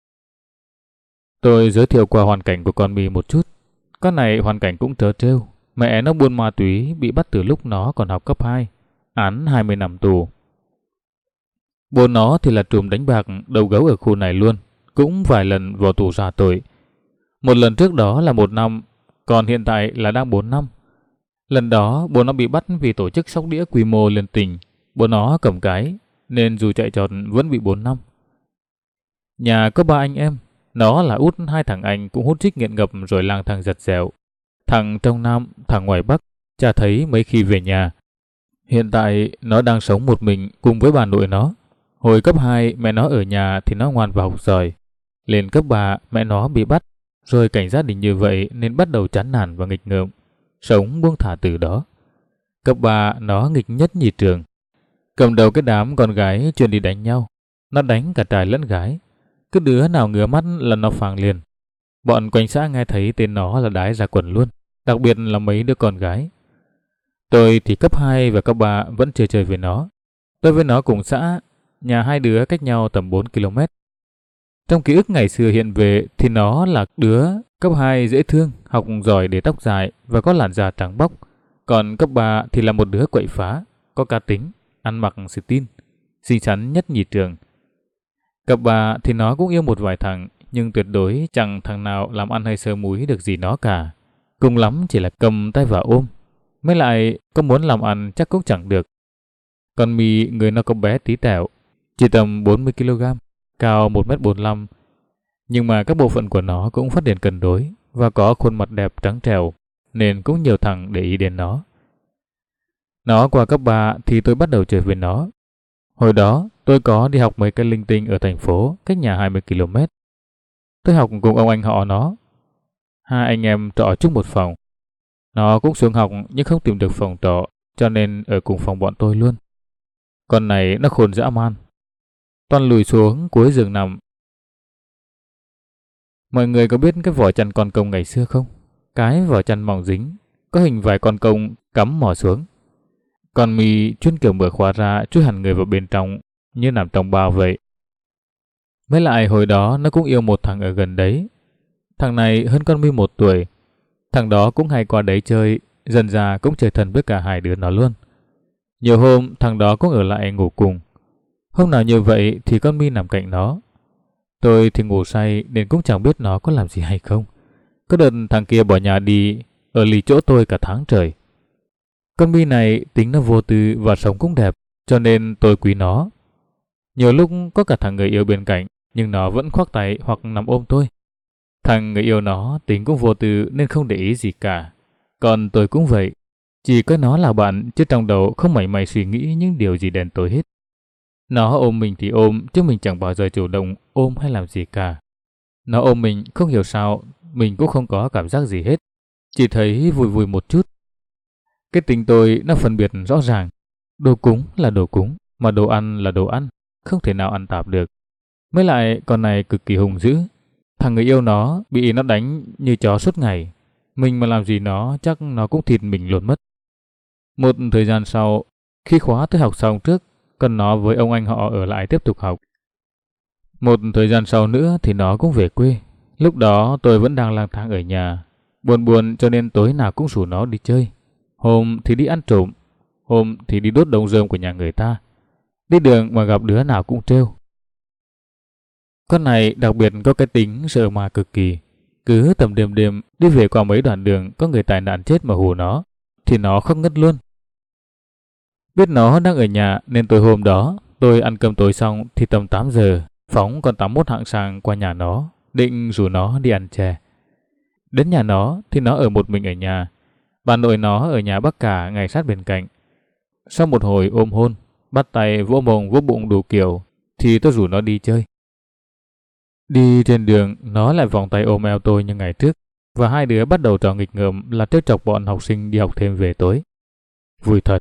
Tôi giới thiệu qua hoàn cảnh của con My một chút. Con này hoàn cảnh cũng trớ trêu. Mẹ nó buôn ma túy bị bắt từ lúc nó còn học cấp hai. Án hai mươi năm tù. Bố nó thì là trùm đánh bạc đầu gấu ở khu này luôn. Cũng vài lần vào tù ra tội. Một lần trước đó là một năm, còn hiện tại là đang bốn năm. Lần đó bố nó bị bắt vì tổ chức sóc đĩa quy mô liên tỉnh. Bố nó cầm cái, nên dù chạy trọt vẫn bị bốn năm. Nhà có ba anh em. Nó là út hai thằng anh cũng hút chích nghiện ngập rồi lang thang giật dẻo. Thằng trong Nam, thằng ngoài Bắc, chả thấy mấy khi về nhà. Hiện tại nó đang sống một mình cùng với bà nội nó. Hồi cấp hai mẹ nó ở nhà thì nó ngoan và học giỏi. Lên cấp ba mẹ nó bị bắt, rồi cảnh gia đình như vậy nên bắt đầu chán nản và nghịch ngợm. Sống buông thả từ đó. Cấp ba nó nghịch nhất nhì trường. Cầm đầu cái đám con gái chuyên đi đánh nhau. Nó đánh cả trai lẫn gái. Cứ đứa nào ngửa mắt là nó phang liền. Bọn quanh xã nghe thấy tên nó là đái ra quần luôn. Đặc biệt là mấy đứa con gái. Tôi thì cấp hai và cấp ba vẫn chơi chơi với nó. Tôi với nó cùng xã, nhà hai đứa cách nhau tầm bốn ki lô mét. Trong ký ức ngày xưa hiện về thì nó là đứa cấp hai dễ thương, học giỏi để tóc dài và có làn da trắng bóc. Còn cấp ba thì là một đứa quậy phá, có cá tính, ăn mặc xì tin, xinh xắn nhất nhì trường. Cấp ba thì nó cũng yêu một vài thằng, nhưng tuyệt đối chẳng thằng nào làm ăn hay sơ múi được gì nó cả. Cùng lắm chỉ là cầm tay vào ôm. Mới lại có muốn làm ăn chắc cũng chẳng được. Còn My người nó có bé tí tẹo, chỉ tầm bốn mươi ki lô gam, cao một mét bốn mươi lăm. Nhưng mà các bộ phận của nó cũng phát triển cân đối và có khuôn mặt đẹp trắng trẻo, nên cũng nhiều thằng để ý đến nó. Nó qua cấp ba thì tôi bắt đầu chơi với nó. Hồi đó tôi có đi học mấy cái linh tinh ở thành phố cách nhà hai mươi ki lô mét. Tôi học cùng ông anh họ nó. Hai anh em trọ chung một phòng. Nó cũng xuống học nhưng không tìm được phòng trọ, cho nên ở cùng phòng bọn tôi luôn. Con này nó khôn dã man. Toàn lùi xuống cuối giường nằm. Mọi người có biết cái vỏ chăn con công ngày xưa không? Cái vỏ chăn mỏng dính, có hình vài con công cắm mỏ xuống. Con mì chuyên kiểu mở khóa ra chui hẳn người vào bên trong như nằm trong bao vậy. Với lại hồi đó nó cũng yêu một thằng ở gần đấy. Thằng này hơn con mi một tuổi. Thằng đó cũng hay qua đấy chơi, dần ra cũng chơi thân với cả hai đứa nó luôn. Nhiều hôm thằng đó cũng ở lại ngủ cùng. Hôm nào như vậy thì con mi nằm cạnh nó. Tôi thì ngủ say nên cũng chẳng biết nó có làm gì hay không. Có đợt thằng kia bỏ nhà đi, ở lì chỗ tôi cả tháng trời. Con mi này tính nó vô tư và sống cũng đẹp, cho nên tôi quý nó. Nhiều lúc có cả thằng người yêu bên cạnh, nhưng nó vẫn khoác tay hoặc nằm ôm tôi. Thằng người yêu nó tính cũng vô tư nên không để ý gì cả. Còn tôi cũng vậy, chỉ có nó là bạn chứ trong đầu không mảy may suy nghĩ những điều gì đen tối hết. Nó ôm mình thì ôm, chứ mình chẳng bao giờ chủ động ôm hay làm gì cả. Nó ôm mình không hiểu sao, mình cũng không có cảm giác gì hết. Chỉ thấy vui vui một chút. Cái tính tôi nó phân biệt rõ ràng. Đồ cúng là đồ cúng, mà đồ ăn là đồ ăn, không thể nào ăn tạp được. Mới lại con này cực kỳ hung dữ. Thằng người yêu nó bị nó đánh như chó suốt ngày. Mình mà làm gì nó chắc nó cũng thịt mình luôn mất. Một thời gian sau, khi khóa tôi học xong trước, còn nó với ông anh họ ở lại tiếp tục học. Một thời gian sau nữa thì nó cũng về quê. Lúc đó tôi vẫn đang lang thang ở nhà. Buồn buồn cho nên tối nào cũng rủ nó đi chơi. Hôm thì đi ăn trộm, hôm thì đi đốt đống rơm của nhà người ta. Đi đường mà gặp đứa nào cũng trêu. Con này đặc biệt có cái tính sợ ma cực kỳ. Cứ tầm đêm đêm đi về qua mấy đoạn đường có người tai nạn chết mà hù nó, thì nó không ngất luôn. Biết nó đang ở nhà nên tối hôm đó tôi ăn cơm tối xong thì tầm tám giờ phóng con tám mốt hạng sang qua nhà nó, định rủ nó đi ăn chè. Đến nhà nó thì nó ở một mình ở nhà. Bà nội nó ở nhà bác cả ngay sát bên cạnh. Sau một hồi ôm hôn, bắt tay vỗ mông vỗ bụng đủ kiểu thì tôi rủ nó đi chơi. Đi trên đường nó lại vòng tay ôm eo tôi như ngày trước, và hai đứa bắt đầu trò nghịch ngợm là trêu chọc bọn học sinh đi học thêm về tối. Vui thật.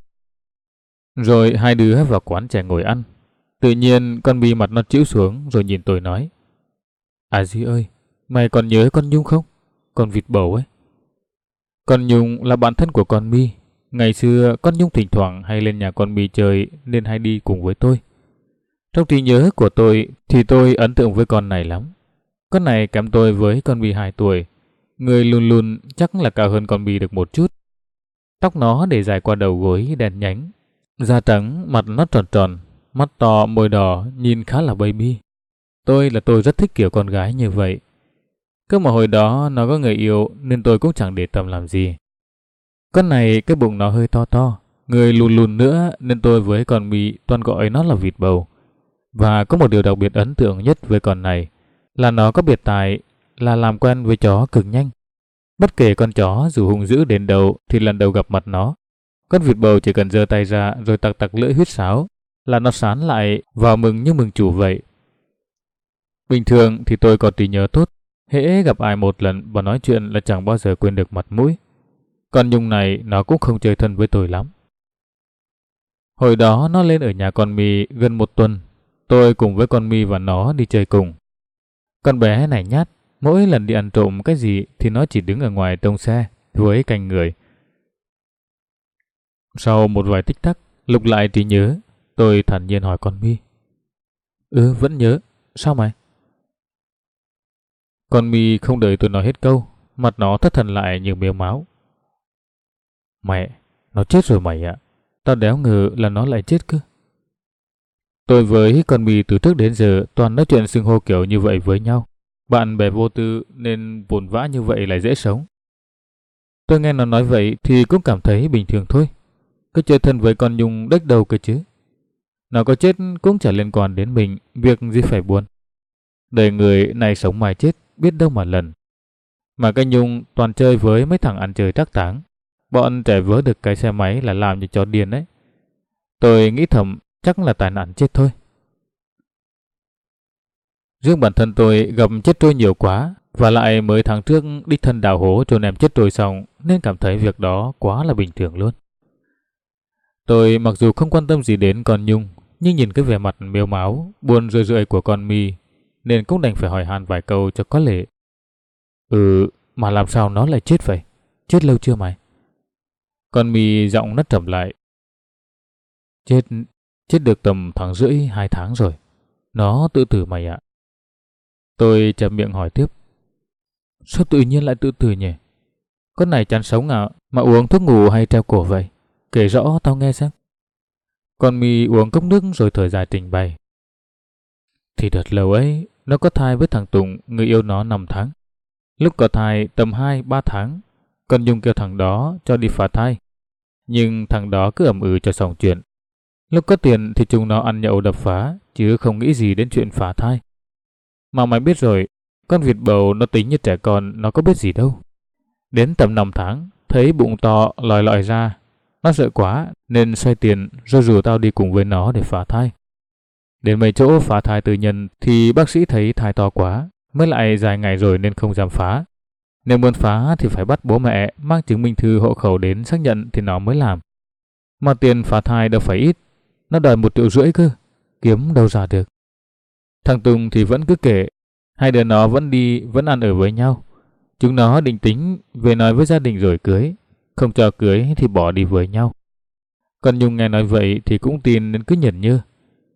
Rồi hai đứa vào quán chè ngồi ăn. Tự nhiên con Bi mặt nó chĩu xuống rồi nhìn tôi nói: À Duy ơi, mày còn nhớ con Nhung không? Con vịt bầu ấy. Con Nhung là bạn thân của con Mi. Ngày xưa con Nhung thỉnh thoảng hay lên nhà con Mi chơi nên hay đi cùng với tôi. Trong trí nhớ của tôi thì tôi ấn tượng với con này lắm. Con này kém tôi với con Mi hai tuổi. Người lùn lùn chắc là cao hơn con Mi được một chút. Tóc nó để dài qua đầu gối đen nhánh. Da trắng, mặt nó tròn tròn, mắt to, môi đỏ, nhìn khá là baby. Tôi là tôi rất thích kiểu con gái như vậy. Cơ mà hồi đó nó có người yêu nên tôi cũng chẳng để tâm làm gì. Con này cái bụng nó hơi to to, người lùn lùn nữa nên tôi với con Mi toàn gọi nó là vịt bầu. Và có một điều đặc biệt ấn tượng nhất với con này là nó có biệt tài là làm quen với chó cực nhanh. Bất kể con chó dù hung dữ đến đâu thì lần đầu gặp mặt nó, con vịt bầu chỉ cần giơ tay ra rồi tặc tặc lưỡi huýt sáo là nó sán lại vào mừng như mừng chủ vậy. Bình thường thì tôi có trí nhớ tốt, hễ gặp ai một lần và nói chuyện là chẳng bao giờ quên được mặt mũi. Con Nhung này nó cũng không chơi thân với tôi lắm. Hồi đó nó lên ở nhà con Mi gần một tuần, tôi cùng với con Mi và nó đi chơi cùng. Con bé này nhát, mỗi lần đi ăn trộm cái gì thì nó chỉ đứng ở ngoài trông xe với canh người. Sau một vài tích tắc, lục lại trí nhớ, tôi thản nhiên hỏi con Mi: Ừ, vẫn nhớ, sao mày? Con Mi không đợi tôi nói hết câu, mặt nó thất thần lại như mếu máu. Mẹ, nó chết rồi mày ạ, tao đéo ngờ là nó lại chết cơ. Tôi với con Mi từ trước đến giờ toàn nói chuyện xưng hô kiểu như vậy với nhau. Bạn bè vô tư nên vồn vã như vậy lại dễ sống. Tôi nghe nó nói vậy thì cũng cảm thấy bình thường thôi. Cứ chơi thân với con Nhung đếch đầu cơ chứ. Nó có chết cũng chả liên quan đến mình, việc gì phải buồn. Đời người này sống mai chết, biết đâu mà lần. Mà cái Nhung toàn chơi với mấy thằng ăn chơi trác táng. Bọn trẻ vớ được cái xe máy là làm như chó điên đấy. Tôi nghĩ thầm chắc là tai nạn chết thôi. Riêng bản thân tôi gặp chết trôi nhiều quá Và lại mới tháng trước đích thân đào hố chôn em chết rồi xong nên cảm thấy việc đó quá là bình thường luôn. Tôi mặc dù không quan tâm gì đến con Nhung, nhưng nhìn cái vẻ mặt mếu máo, buồn rười rượi của con My nên cũng đành phải hỏi han vài câu cho có lệ. Ừ, mà làm sao nó lại chết vậy? Chết lâu chưa mày? Con My giọng nấc trầm lại. Chết, chết được tầm tháng rưỡi, hai tháng rồi. Nó tự tử mày ạ. Tôi chậm miệng hỏi tiếp. Sao tự nhiên lại tự tử nhỉ? Con này chán sống à, mà uống thuốc ngủ hay treo cổ vậy? Kể rõ tao nghe xem. Con My uống cốc nước rồi thở dài trình bày. Thì đợt lâu ấy, nó có thai với thằng Tùng, người yêu nó năm tháng. Lúc có thai tầm hai ba tháng, con Nhung kêu thằng đó cho đi phá thai. Nhưng thằng đó cứ ầm ừ cho xong chuyện. Lúc có tiền thì chúng nó ăn nhậu đập phá, chứ không nghĩ gì đến chuyện phá thai. Mà mày biết rồi, con vịt bầu nó tính như trẻ con, nó có biết gì đâu. Đến tầm năm tháng, thấy bụng to lòi lòi ra. Nó sợ quá nên xoay tiền rồi rủ tao đi cùng với nó để phá thai. Đến mấy chỗ phá thai tư nhân thì bác sĩ thấy thai to quá, mới lại dài ngày rồi nên không dám phá. Nếu muốn phá thì phải bắt bố mẹ mang chứng minh thư hộ khẩu đến xác nhận thì nó mới làm. Mà tiền phá thai đâu phải ít, nó đòi một triệu rưỡi cơ, kiếm đâu ra được. Thằng Tùng thì vẫn cứ kể, hai đứa nó vẫn đi, vẫn ăn ở với nhau. Chúng nó định tính về nói với gia đình rồi cưới, không cho cưới thì bỏ đi với nhau. Còn Nhung nghe nói vậy thì cũng tin nên cứ nhẩn nhơ.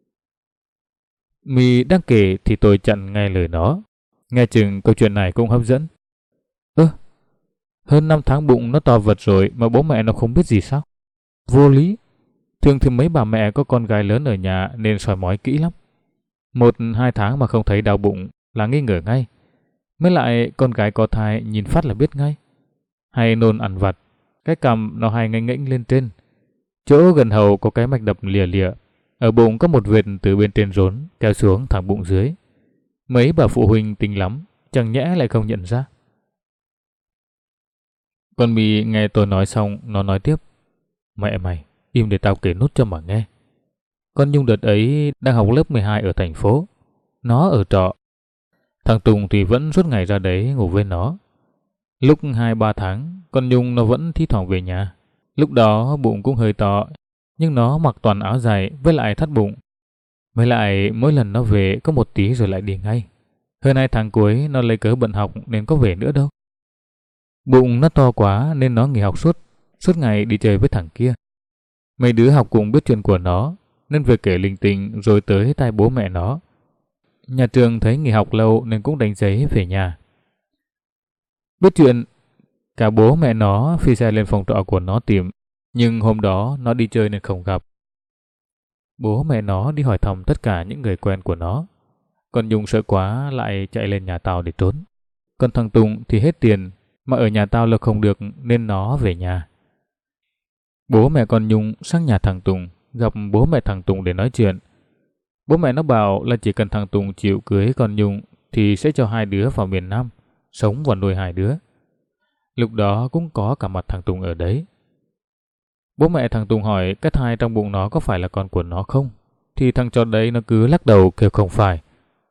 My đang kể thì tôi chặn ngay lời nó. Nghe chừng câu chuyện này cũng hấp dẫn. Ơ, hơn năm tháng bụng nó to vật rồi mà bố mẹ nó không biết gì sao? Vô lý. Thường thì mấy bà mẹ có con gái lớn ở nhà nên soi mói kỹ lắm. Một, hai tháng mà không thấy đau bụng là nghi ngờ ngay. Mới lại con gái có thai nhìn phát là biết ngay. Hay nôn ăn vặt, cái cằm nó hay nghênh nghênh lên trên. Chỗ gần hầu có cái mạch đập lìa lìa. Ở bụng có một vệt từ bên trên rốn kéo xuống thẳng bụng dưới. Mấy bà phụ huynh tinh lắm, chẳng nhẽ lại không nhận ra. Con My nghe tôi nói xong, nó nói tiếp. Mẹ mày, im để tao kể nốt cho mà nghe. Con Nhung đợt ấy đang học lớp mười hai ở thành phố. Nó ở trọ. Thằng Tùng thì vẫn suốt ngày ra đấy ngủ với nó. Lúc hai ba tháng, con Nhung nó vẫn thi thoảng về nhà. Lúc đó bụng cũng hơi to, nhưng nó mặc toàn áo dài với lại thắt bụng. Với lại mỗi lần nó về có một tí rồi lại đi ngay. Hơn hai tháng cuối nó lấy cớ bận học nên có về nữa đâu. Bụng nó to quá nên nó nghỉ học suốt, suốt ngày đi chơi với thằng kia. Mấy đứa học cùng biết chuyện của nó nên về kể linh tinh rồi tới tai bố mẹ nó. Nhà trường thấy nghỉ học lâu nên cũng đánh giấy về nhà. Biết chuyện, cả bố mẹ nó phi xe lên phòng trọ của nó tìm, nhưng hôm đó nó đi chơi nên không gặp. Bố mẹ nó đi hỏi thăm tất cả những người quen của nó. Còn Nhung sợ quá lại chạy lên nhà tao để trốn. Còn thằng Tùng thì hết tiền, mà ở nhà tao là không được nên nó về nhà. Bố mẹ con Nhung sang nhà thằng Tùng, gặp bố mẹ thằng Tùng để nói chuyện. Bố mẹ nó bảo là chỉ cần thằng Tùng chịu cưới con Nhung thì sẽ cho hai đứa vào miền Nam, sống và nuôi hai đứa. Lúc đó cũng có cả mặt thằng Tùng ở đấy. Bố mẹ thằng Tùng hỏi cái thai trong bụng nó có phải là con của nó không, thì thằng chó đấy nó cứ lắc đầu kêu không phải.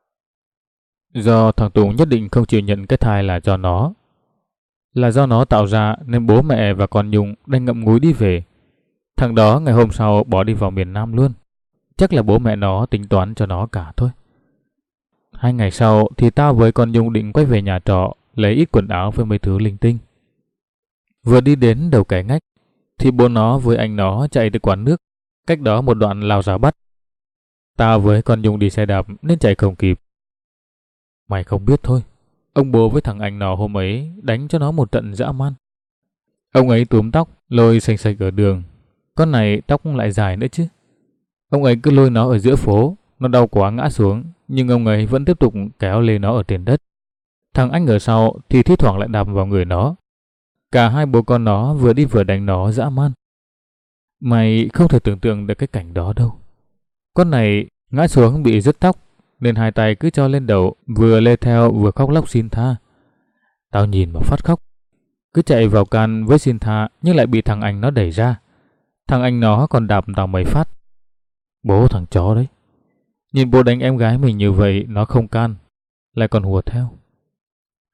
Do thằng Tùng nhất định không chịu nhận cái thai là do nó. Là do nó tạo ra nên bố mẹ và con Nhung đành ngậm ngùi đi về. Thằng đó ngày hôm sau bỏ đi vào miền Nam luôn. Chắc là bố mẹ nó tính toán cho nó cả thôi. Hai ngày sau thì tao với con Nhung định quay về nhà trọ lấy ít quần áo với mấy thứ linh tinh. Vừa đi đến đầu cái ngách thì bố nó với anh nó chạy tới quán nước, cách đó một đoạn lao ra bắt. Tao với con Nhung đi xe đạp nên chạy không kịp. Mày không biết thôi, ông bố với thằng anh nó hôm ấy đánh cho nó một trận dã man. Ông ấy túm tóc, lôi xanh xanh ở đường. Con này tóc lại dài nữa chứ. Ông ấy cứ lôi nó ở giữa phố, nó đau quá ngã xuống, nhưng ông ấy vẫn tiếp tục kéo lê nó ở trên đất. Thằng anh ở sau thì thi thoảng lại đạp vào người nó. Cả hai bố con nó vừa đi vừa đánh nó dã man. Mày không thể tưởng tượng được cái cảnh đó đâu. Con này ngã xuống bị rứt tóc, nên hai tay cứ cho lên đầu, vừa lê theo vừa khóc lóc xin tha. Tao nhìn mà phát khóc. Cứ chạy vào can với xin tha nhưng lại bị thằng anh nó đẩy ra. Thằng anh nó còn đạp tao mấy phát. Bố thằng chó đấy. Nhìn bố đánh em gái mình như vậy nó không can, lại còn hùa theo.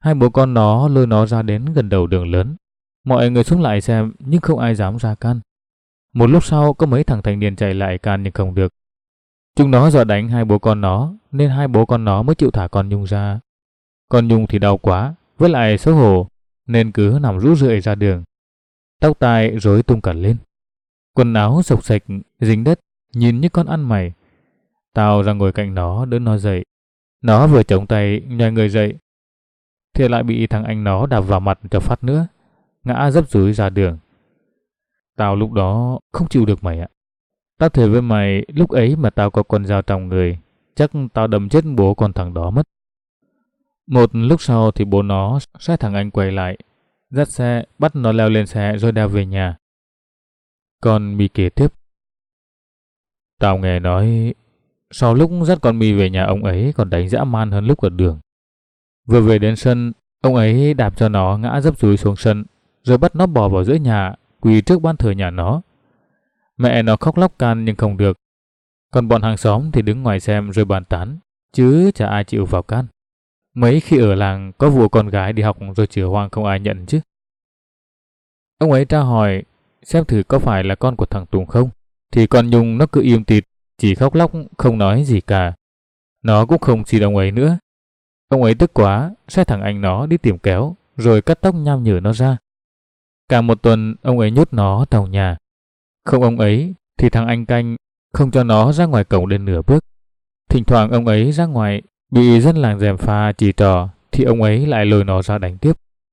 Hai bố con nó lôi nó ra đến gần đầu đường lớn. Mọi người xuống lại xem nhưng không ai dám ra can. Một lúc sau có mấy thằng thanh niên chạy lại can nhưng không được. Chúng nó dọa đánh hai bố con nó nên hai bố con nó mới chịu thả con Nhung ra. Con Nhung thì đau quá, với lại xấu hổ nên cứ nằm rũ rượi ra đường. Tóc tai rối tung cả lên. Quần áo sộc sạch, dính đất, nhìn như con ăn mày. Tao ra ngồi cạnh nó đỡ nó dậy. Nó vừa chống tay nhòi người dậy thì lại bị thằng anh nó đạp vào mặt cho phát nữa, ngã dấp dúi ra đường. Tao lúc đó không chịu được mày ạ. Tao thề với mày lúc ấy mà tao có con dao trong người, chắc tao đâm chết bố con thằng đó mất. Một lúc sau thì bố nó sai thằng anh quay lại, dắt xe bắt nó leo lên xe rồi đeo về nhà. Con Mi kể tiếp. Tao nghe nói sau lúc dắt con Mi về nhà ông ấy còn đánh dã man hơn lúc ở đường. Vừa về đến sân, ông ấy đạp cho nó ngã dấp dúi xuống sân, rồi bắt nó bò vào giữa nhà, quỳ trước ban thờ nhà nó. Mẹ nó khóc lóc can nhưng không được. Còn bọn hàng xóm thì đứng ngoài xem rồi bàn tán, chứ chả ai chịu vào can. Mấy khi ở làng có vụ con gái đi học rồi chửa hoang không ai nhận chứ. Ông ấy tra hỏi xem thử có phải là con của thằng Tùng không, thì con Nhung nó cứ im tịt, chỉ khóc lóc không nói gì cả. Nó cũng không xin ông ấy nữa. Ông ấy tức quá, sai thằng anh nó đi tìm kéo, rồi cắt tóc nham nhở nó ra. Cả một tuần ông ấy nhốt nó trong nhà. Không ông ấy thì thằng anh canh không cho nó ra ngoài cổng lên nửa bước. Thỉnh thoảng ông ấy ra ngoài bị dân làng gièm pha chỉ trò thì ông ấy lại lôi nó ra đánh tiếp.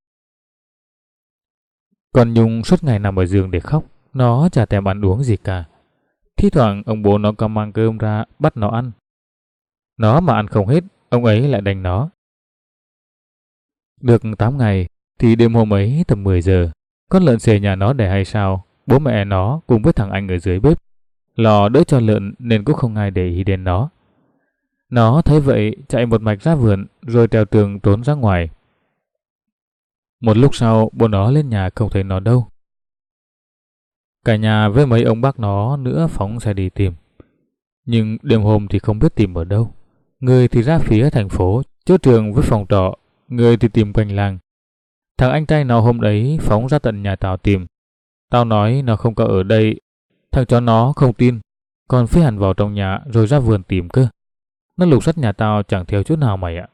Còn Nhung suốt ngày nằm ở giường để khóc, nó chả thèm ăn uống gì cả. Thi thoảng ông bố nó có mang cơm ra bắt nó ăn. Nó mà ăn không hết, ông ấy lại đánh nó. Được tám ngày thì đêm hôm ấy tầm mười giờ, con lợn xề nhà nó đẻ hay sao, bố mẹ nó cùng với thằng anh ở dưới bếp lò đỡ cho lợn nên cũng không ai để ý đến nó. Nó thấy vậy chạy một mạch ra vườn rồi trèo tường trốn ra ngoài. Một lúc sau bố nó lên nhà không thấy nó đâu. Cả nhà với mấy ông bác nó nữa phóng xe đi tìm. Nhưng đêm hôm thì không biết tìm ở đâu. Người thì ra phía thành phố, chỗ trường với phòng trọ, người thì tìm quanh làng. Thằng anh trai nó hôm đấy phóng ra tận nhà tao tìm. Tao nói nó không có ở đây. Thằng chó nó không tin, còn phi hẳn vào trong nhà rồi ra vườn tìm cơ. Nó lục soát nhà tao chẳng thiếu chút nào mày ạ.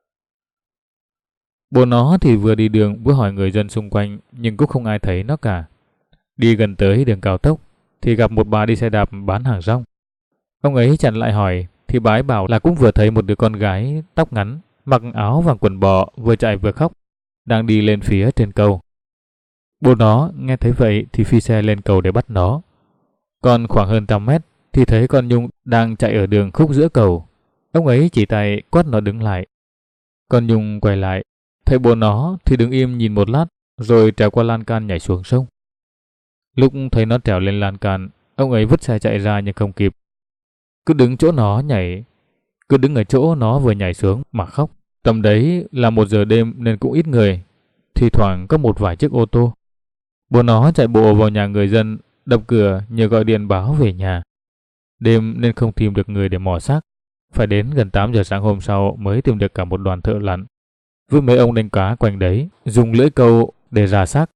Bố nó thì vừa đi đường vừa hỏi người dân xung quanh nhưng cũng không ai thấy nó cả. Đi gần tới đường cao tốc thì gặp một bà đi xe đạp bán hàng rong. Ông ấy chặn lại hỏi thì bà ấy bảo là cũng vừa thấy một đứa con gái tóc ngắn, mặc áo vàng quần bò, vừa chạy vừa khóc, đang đi lên phía trên cầu. Bố nó nghe thấy vậy thì phi xe lên cầu để bắt nó. Còn khoảng hơn trăm mét thì thấy con Nhung đang chạy ở đường khúc giữa cầu. Ông ấy chỉ tay quát nó đứng lại. Con Nhung quay lại, thấy bố nó thì đứng im nhìn một lát rồi trèo qua lan can nhảy xuống sông. Lúc thấy nó trèo lên lan can, ông ấy vứt xe chạy ra nhưng không kịp. Cứ đứng chỗ nó nhảy, cứ đứng ở chỗ nó vừa nhảy xuống mà khóc. Tầm đấy là một giờ đêm nên cũng ít người, thì thoảng có một vài chiếc ô tô. Bố nó chạy bộ vào nhà người dân, đập cửa nhờ gọi điện báo về nhà. Đêm nên không tìm được người để mò xác. Phải đến gần tám giờ sáng hôm sau mới tìm được cả một đoàn thợ lặn với mấy ông đánh cá quanh đấy, dùng lưỡi câu để rà xác.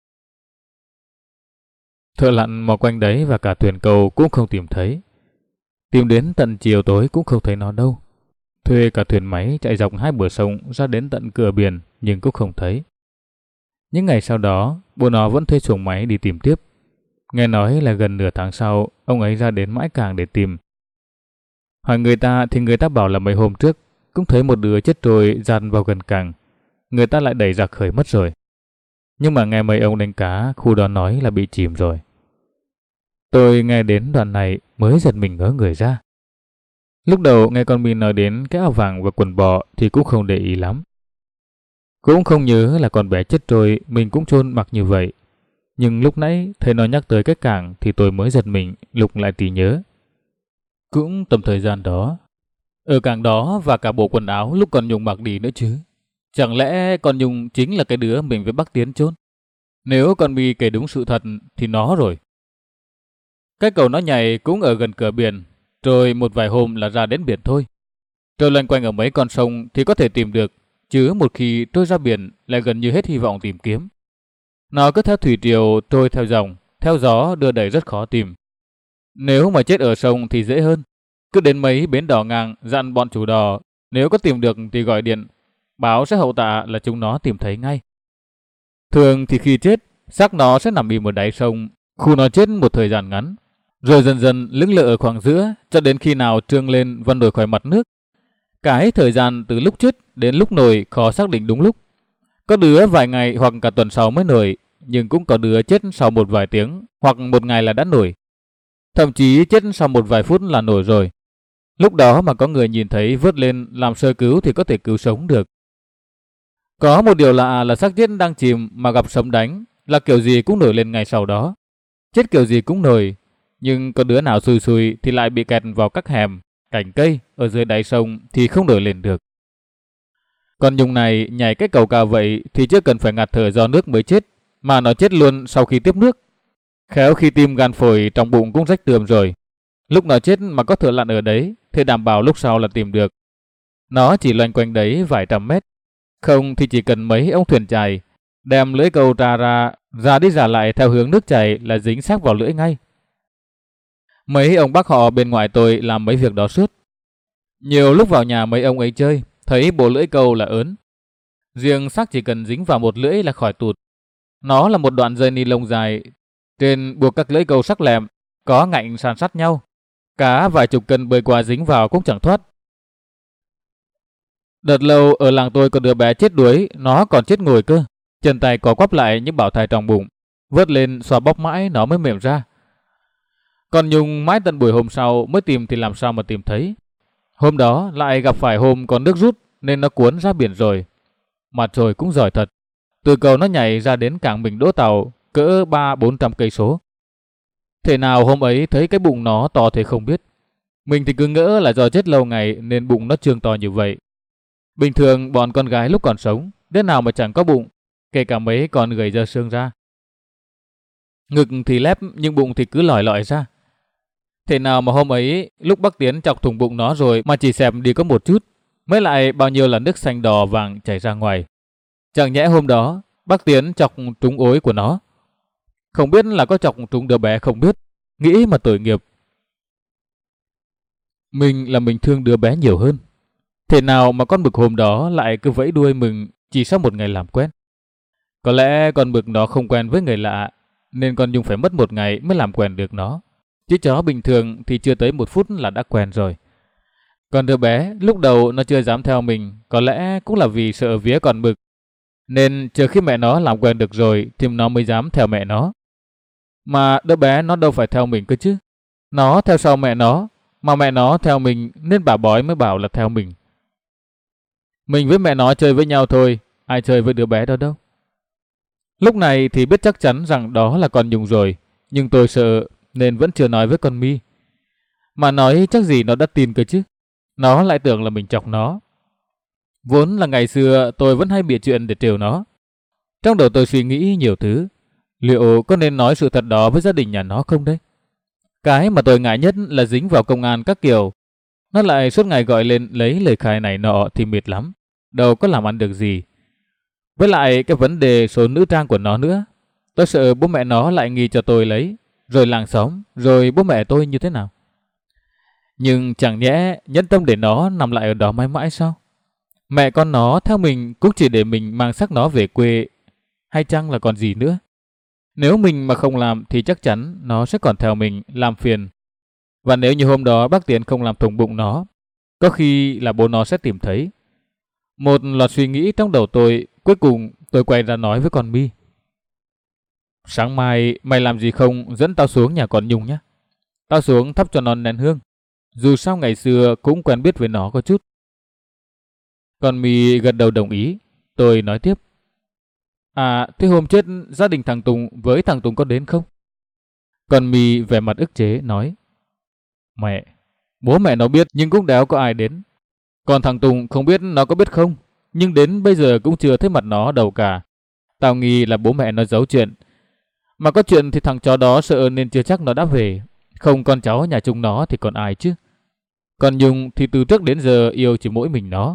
Thợ lặn mò quanh đấy và cả thuyền câu cũng không tìm thấy. Tìm đến tận chiều tối cũng không thấy nó đâu. Thuê cả thuyền máy chạy dọc hai bờ sông ra đến tận cửa biển nhưng cũng không thấy. Những ngày sau đó, bố nó vẫn thuê xuồng máy đi tìm tiếp. Nghe nói là gần nửa tháng sau, ông ấy ra đến mãi cảng để tìm. Hỏi người ta thì người ta bảo là mấy hôm trước cũng thấy một đứa chết trôi dàn vào gần cảng. Người ta lại đẩy ra khơi mất rồi. Nhưng mà nghe mấy ông đánh cá khu đó nói là bị chìm rồi. Tôi nghe đến đoạn này mới giật mình ngớ người ra. Lúc đầu nghe con Mi nói đến cái áo vàng và quần bò thì cũng không để ý lắm. Cũng không nhớ là con bé chết trôi mình cũng chôn mặc như vậy. Nhưng lúc nãy thấy nó nhắc tới cái cảng thì tôi mới giật mình lục lại trí nhớ. Cũng tầm thời gian đó, ở cảng đó và cả bộ quần áo lúc con Nhung mặc đi nữa chứ. Chẳng lẽ con Nhung chính là cái đứa mình với bác Tiến chôn? Nếu con Mi kể đúng sự thật thì nó rồi. Cái cầu nó nhảy cũng ở gần cửa biển, rồi một vài hôm là ra đến biển thôi. Rồi loanh quanh ở mấy con sông thì có thể tìm được, chứ một khi trôi ra biển lại gần như hết hy vọng tìm kiếm. Nó cứ theo thủy triều trôi theo dòng, theo gió đưa đẩy rất khó tìm. Nếu mà chết ở sông thì dễ hơn. Cứ đến mấy bến đò ngang dặn bọn chủ đò, nếu có tìm được thì gọi điện, báo sẽ hậu tạ là chúng nó tìm thấy ngay. Thường thì khi chết, xác nó sẽ nằm im ở đáy sông, khu nó chết một thời gian ngắn, rồi dần dần lững lờ ở khoảng giữa cho đến khi nào trương lên và nổi khỏi mặt nước. Cái thời gian từ lúc chết đến lúc nổi khó xác định đúng lúc. Có đứa vài ngày hoặc cả tuần sau mới nổi, nhưng cũng có đứa chết sau một vài tiếng hoặc một ngày là đã nổi. Thậm chí chết sau một vài phút là nổi rồi. Lúc đó mà có người nhìn thấy vớt lên làm sơ cứu thì có thể cứu sống được. Có một điều lạ là xác chết đang chìm mà gặp sấm đánh là kiểu gì cũng nổi lên ngày sau đó. Chết kiểu gì cũng nổi, nhưng có đứa nào xui xui thì lại bị kẹt vào các hẻm, cành cây ở dưới đáy sông thì không nổi lên được. Còn Nhung này nhảy cái cầu cao vậy thì chưa cần phải ngạt thở do nước mới chết, mà nó chết luôn sau khi tiếp nước. Khéo khi tim gan phổi trong bụng cũng rách tươm rồi. Lúc nó chết mà có thở lặn ở đấy thì đảm bảo lúc sau là tìm được. Nó chỉ loanh quanh đấy vài trăm mét. Không thì chỉ cần mấy ông thuyền chài đem lưỡi câu ra ra ra đi ra lại theo hướng nước chảy là dính xác vào lưỡi ngay. Mấy ông bác họ bên ngoài tôi làm mấy việc đó suốt. Nhiều lúc vào nhà mấy ông ấy chơi, thấy bộ lưỡi câu là ớn. Riêng xác chỉ cần dính vào một lưỡi là khỏi tụt. Nó là một đoạn dây ni lông dài, trên buộc các lưỡi câu sắc lẹm, có ngạnh san sát nhau. Cá vài chục cân bơi qua dính vào cũng chẳng thoát. Đợt lâu ở làng tôi có đứa bé chết đuối, nó còn chết ngồi cơ. Chân tay có quắp lại những bảo thai trong bụng. Vớt lên xoa bóp mãi nó mới mềm ra. Còn Nhung mãi tận buổi hôm sau mới tìm thì làm sao mà tìm thấy. Hôm đó lại gặp phải hôm có nước rút nên nó cuốn ra biển rồi. Mà trời cũng giỏi thật. Từ cầu nó nhảy ra đến cảng mình đỗ tàu cỡ ba bốn trăm cây số. Thế nào hôm ấy thấy cái bụng nó to thế không biết. Mình thì cứ ngỡ là do chết lâu ngày nên bụng nó trương to như vậy. Bình thường bọn con gái lúc còn sống, đứa nào mà chẳng có bụng, kể cả mấy con gầy dơ xương ra. Ngực thì lép nhưng bụng thì cứ lòi lọi ra. Thế nào mà hôm ấy lúc bác Tiến chọc thủng bụng nó rồi mà chỉ xẹp đi có một chút, mới lại bao nhiêu là nước xanh đỏ vàng chảy ra ngoài. Chẳng nhẽ hôm đó bác Tiến chọc trúng ối của nó. Không biết là có chọc trúng đứa bé không biết, nghĩ mà tội nghiệp. Mình là mình thương đứa bé nhiều hơn. Thế nào mà con mực hôm đó lại cứ vẫy đuôi mừng chỉ sau một ngày làm quen. Có lẽ con mực nó không quen với người lạ, nên con Nhung phải mất một ngày mới làm quen được nó. Chứ chó bình thường thì chưa tới một phút là đã quen rồi. Còn đứa bé lúc đầu nó chưa dám theo mình, có lẽ cũng là vì sợ vía con mực. Nên chờ khi mẹ nó làm quen được rồi thì nó mới dám theo mẹ nó. Mà đứa bé nó đâu phải theo mình cơ chứ. Nó theo sau mẹ nó, mà mẹ nó theo mình nên bà bói mới bảo là theo mình. Mình với mẹ nó chơi với nhau thôi, ai chơi với đứa bé đó đâu. Lúc này thì biết chắc chắn rằng đó là con Nhung rồi, nhưng tôi sợ nên vẫn chưa nói với con My. Mà nói chắc gì nó đã tin cơ chứ. Nó lại tưởng là mình chọc nó. Vốn là ngày xưa tôi vẫn hay bịa chuyện để trêu nó. Trong đầu tôi suy nghĩ nhiều thứ. Liệu có nên nói sự thật đó với gia đình nhà nó không đấy? Cái mà tôi ngại nhất là dính vào công an các kiểu. Nó lại suốt ngày gọi lên lấy lời khai này nọ thì mệt lắm. Đâu có làm ăn được gì. Với lại cái vấn đề số nữ trang của nó nữa. Tôi sợ bố mẹ nó lại nghi cho tôi lấy. Rồi làng xóm, rồi bố mẹ tôi như thế nào. Nhưng chẳng nhẽ nhẫn tâm để nó nằm lại ở đó mãi mãi sao? Mẹ con nó theo mình cũng chỉ để mình mang xác nó về quê. Hay chăng là còn gì nữa? Nếu mình mà không làm thì chắc chắn nó sẽ còn theo mình làm phiền. Và nếu như hôm đó bác Tiến không làm thủng bụng nó, có khi là bố nó sẽ tìm thấy. Một loạt suy nghĩ trong đầu tôi, cuối cùng tôi quay ra nói với con My. Sáng mai mày làm gì không dẫn tao xuống nhà con Nhung nhé. Tao xuống thắp cho nó nén hương. Dù sao ngày xưa cũng quen biết với nó có chút. Con My gật đầu đồng ý. Tôi nói tiếp. À, thế hôm chết gia đình thằng Tùng với thằng Tùng có đến không? Con My vẻ mặt ức chế nói. Mẹ, bố mẹ nó biết nhưng cũng đéo có ai đến. Còn thằng Tùng không biết nó có biết không, nhưng đến bây giờ cũng chưa thấy mặt nó đâu cả. Tao nghi là bố mẹ nó giấu chuyện. Mà có chuyện thì thằng chó đó sợ nên chưa chắc nó đã về. Không con cháu nhà chúng nó thì còn ai chứ. Còn Nhung thì từ trước đến giờ yêu chỉ mỗi mình nó.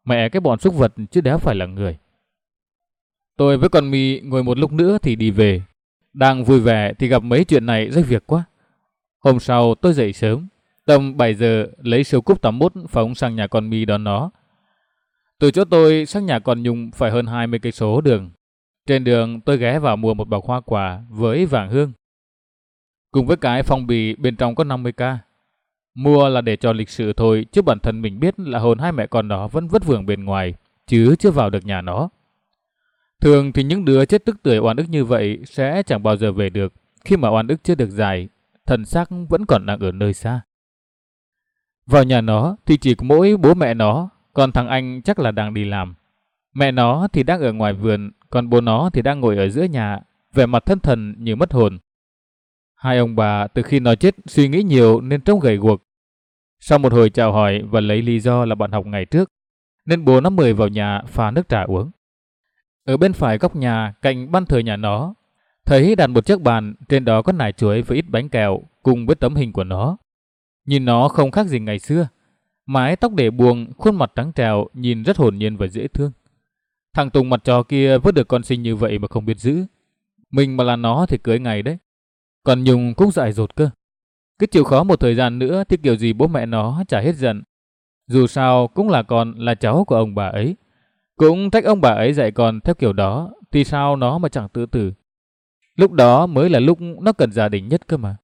Mẹ cái bọn súc vật chứ đéo phải là người. Tôi với con My ngồi một lúc nữa thì đi về. Đang vui vẻ thì gặp mấy chuyện này rách việc quá. Hôm sau tôi dậy sớm, tầm bảy giờ lấy siêu cúp tám mốt phóng sang nhà con My đón nó. Từ chỗ tôi sang nhà con Nhung phải hơn hai mươi cây số đường. Trên đường tôi ghé vào mua một bọc hoa quả với vàng hương, cùng với cái phong bì bên trong có năm mươi k. Mua là để cho lịch sự thôi, chứ bản thân mình biết là hồn hai mẹ con nó vẫn vất vưởng bên ngoài, chứ chưa vào được nhà nó. Thường thì những đứa chết tức tưởi oan ức như vậy sẽ chẳng bao giờ về được, khi mà oan ức chưa được giải, thần xác vẫn còn đang ở nơi xa. Vào nhà nó thì chỉ có mỗi bố mẹ nó, còn thằng anh chắc là đang đi làm. Mẹ nó thì đang ở ngoài vườn, còn bố nó thì đang ngồi ở giữa nhà, vẻ mặt thất thần như mất hồn. Hai ông bà từ khi nó chết suy nghĩ nhiều nên trông gầy guộc. Sau một hồi chào hỏi và lấy lý do là bạn học ngày trước, nên bố nó mời vào nhà pha nước trà uống. Ở bên phải góc nhà, cạnh ban thờ nhà nó, thấy đặt một chiếc bàn, trên đó có nải chuối với ít bánh kẹo cùng với tấm hình của nó. Nhìn nó không khác gì ngày xưa, mái tóc để buông, khuôn mặt trắng trẻo, nhìn rất hồn nhiên và dễ thương. Thằng Tùng mặt trò kia vớt được con sinh như vậy mà không biết giữ. Mình mà là nó thì cưới ngày đấy. Còn Nhung cũng dại dột cơ. Cứ chịu khó một thời gian nữa thì kiểu gì bố mẹ nó chả hết giận. Dù sao cũng là con, là cháu của ông bà ấy. Cũng trách ông bà ấy dạy con theo kiểu đó, thì sao nó mà chẳng tự tử. Lúc đó mới là lúc nó cần gia đình nhất cơ mà.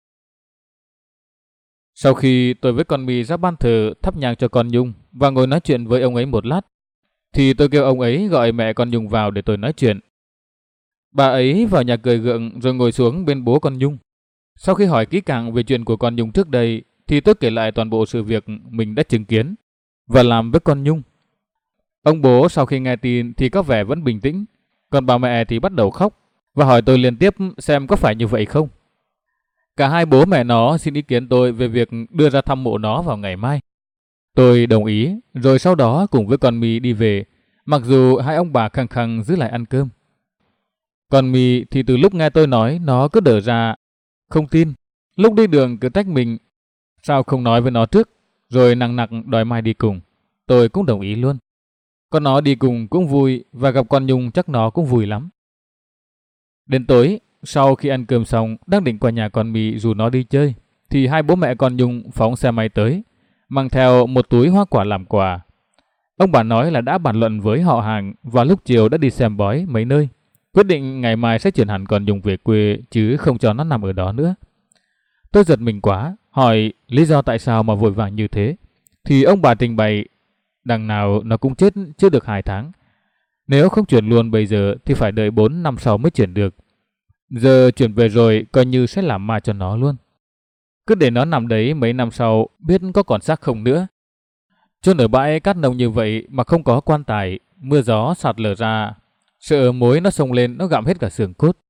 Sau khi tôi với con My ra ban thờ thắp nhang cho con Nhung và ngồi nói chuyện với ông ấy một lát, thì tôi kêu ông ấy gọi mẹ con Nhung vào để tôi nói chuyện. Bà ấy vào nhà cười gượng rồi ngồi xuống bên bố con Nhung. Sau khi hỏi kỹ càng về chuyện của con Nhung trước đây, thì tôi kể lại toàn bộ sự việc mình đã chứng kiến và làm với con Nhung. Ông bố sau khi nghe tin thì có vẻ vẫn bình tĩnh, còn bà mẹ thì bắt đầu khóc và hỏi tôi liên tiếp xem có phải như vậy không. Cả hai bố mẹ nó xin ý kiến tôi về việc đưa ra thăm mộ nó vào ngày mai. Tôi đồng ý, rồi sau đó cùng với con My đi về, mặc dù hai ông bà khăng khăng giữ lại ăn cơm. Con My thì từ lúc nghe tôi nói nó cứ đờ ra, không tin. Lúc đi đường cứ trách mình, sao không nói với nó trước, rồi nằng nặc đòi mai đi cùng. Tôi cũng đồng ý luôn. Con nó đi cùng cũng vui, và gặp con Nhung chắc nó cũng vui lắm. Đến tối, sau khi ăn cơm xong, đang định qua nhà con My rủ nó đi chơi, thì hai bố mẹ con Nhung phóng xe máy tới, mang theo một túi hoa quả làm quà. Ông bà nói là đã bàn luận với họ hàng và lúc chiều đã đi xem bói mấy nơi, quyết định ngày mai sẽ chuyển hẳn con Nhung về quê chứ không cho nó nằm ở đó nữa. Tôi giật mình quá, hỏi lý do tại sao mà vội vàng như thế. Thì ông bà trình bày đằng nào nó cũng chết chưa được hai tháng. Nếu không chuyển luôn bây giờ thì phải đợi bốn năm sau mới chuyển được. Giờ chuyển về rồi coi như sẽ làm ma cho nó luôn. Cứ để nó nằm đấy mấy năm sau biết có còn xác không nữa. Chôn ở bãi cát nông như vậy mà không có quan tài, mưa gió sạt lở ra, sợ mối nó xông lên nó gặm hết cả xương cốt.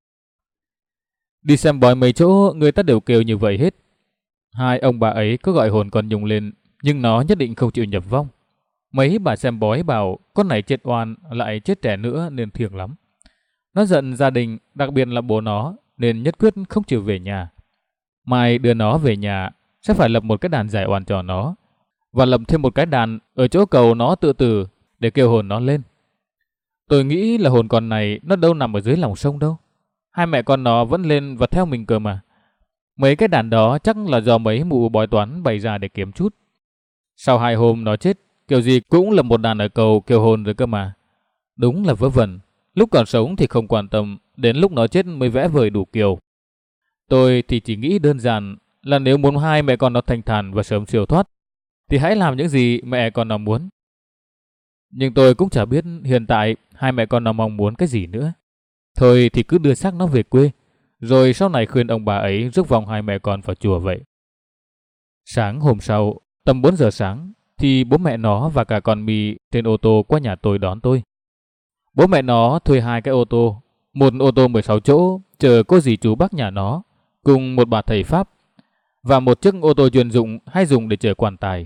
Đi xem bói mấy chỗ người ta đều kêu như vậy hết. Hai ông bà ấy có gọi hồn con Nhung lên, nhưng nó nhất định không chịu nhập vong. Mấy bà xem bói bảo con này chết oan lại chết trẻ nữa nên thiêng lắm. Nó giận gia đình, đặc biệt là bố nó, nên nhất quyết không chịu về nhà. Mai đưa nó về nhà sẽ phải lập một cái đàn giải oan cho nó, và lập thêm một cái đàn ở chỗ cầu nó tự tử để kêu hồn nó lên. Tôi nghĩ là hồn con này nó đâu nằm ở dưới lòng sông đâu. Hai mẹ con nó vẫn lên và theo mình cơ mà. Mấy cái đàn đó chắc là do mấy mụ bói toán bày ra để kiếm chút. Sau hai hôm nó chết, kiểu gì cũng là một đàn ở cầu kêu hồn rồi cơ mà. Đúng là vớ vẩn. Lúc còn sống thì không quan tâm, đến lúc nó chết mới vẽ vời đủ kiểu. Tôi thì chỉ nghĩ đơn giản là nếu muốn hai mẹ con nó thanh thản và sớm siêu thoát, thì hãy làm những gì mẹ con nó muốn. Nhưng tôi cũng chả biết hiện tại hai mẹ con nó mong muốn cái gì nữa. Thôi thì cứ đưa xác nó về quê, rồi sau này khuyên ông bà ấy rước vòng hai mẹ con vào chùa vậy. Sáng hôm sau, tầm bốn giờ sáng, thì bố mẹ nó và cả con My trên ô tô qua nhà tôi đón tôi. Bố mẹ nó thuê hai cái ô tô, một ô tô mười sáu chỗ chở cô dì chú bác nhà nó, cùng một bà thầy Pháp, và một chiếc ô tô chuyên dụng hay dùng để chở quan tài.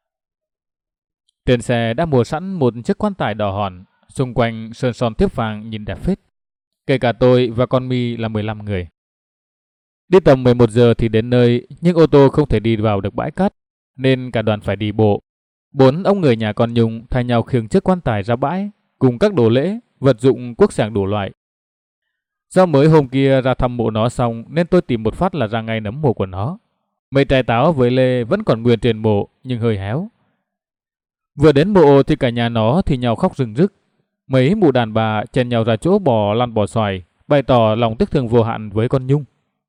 Trên xe đã mua sẵn một chiếc quan tài đỏ hòn, xung quanh sơn son thiếp vàng nhìn đẹp phết. Kể cả tôi và con My là mười lăm người. Đi tầm mười một giờ thì đến nơi, nhưng ô tô không thể đi vào được bãi cát, nên cả đoàn phải đi bộ. Bốn ông người nhà con Nhung thay nhau khiêng chiếc quan tài ra bãi, cùng các đồ lễ, vật dụng quốc sàng đủ loại. Do mới hôm kia ra thăm mộ nó xong nên tôi tìm một phát là ra ngay nấm mộ của nó. Mấy trái táo với lê vẫn còn nguyên trên mộ nhưng hơi héo. Vừa đến mộ thì cả nhà nó thì nhau khóc rừng rức. Mấy mụ đàn bà chen nhau ra chỗ bò lăn bò xoài, bày tỏ lòng tiếc thương vô hạn với con Nhung.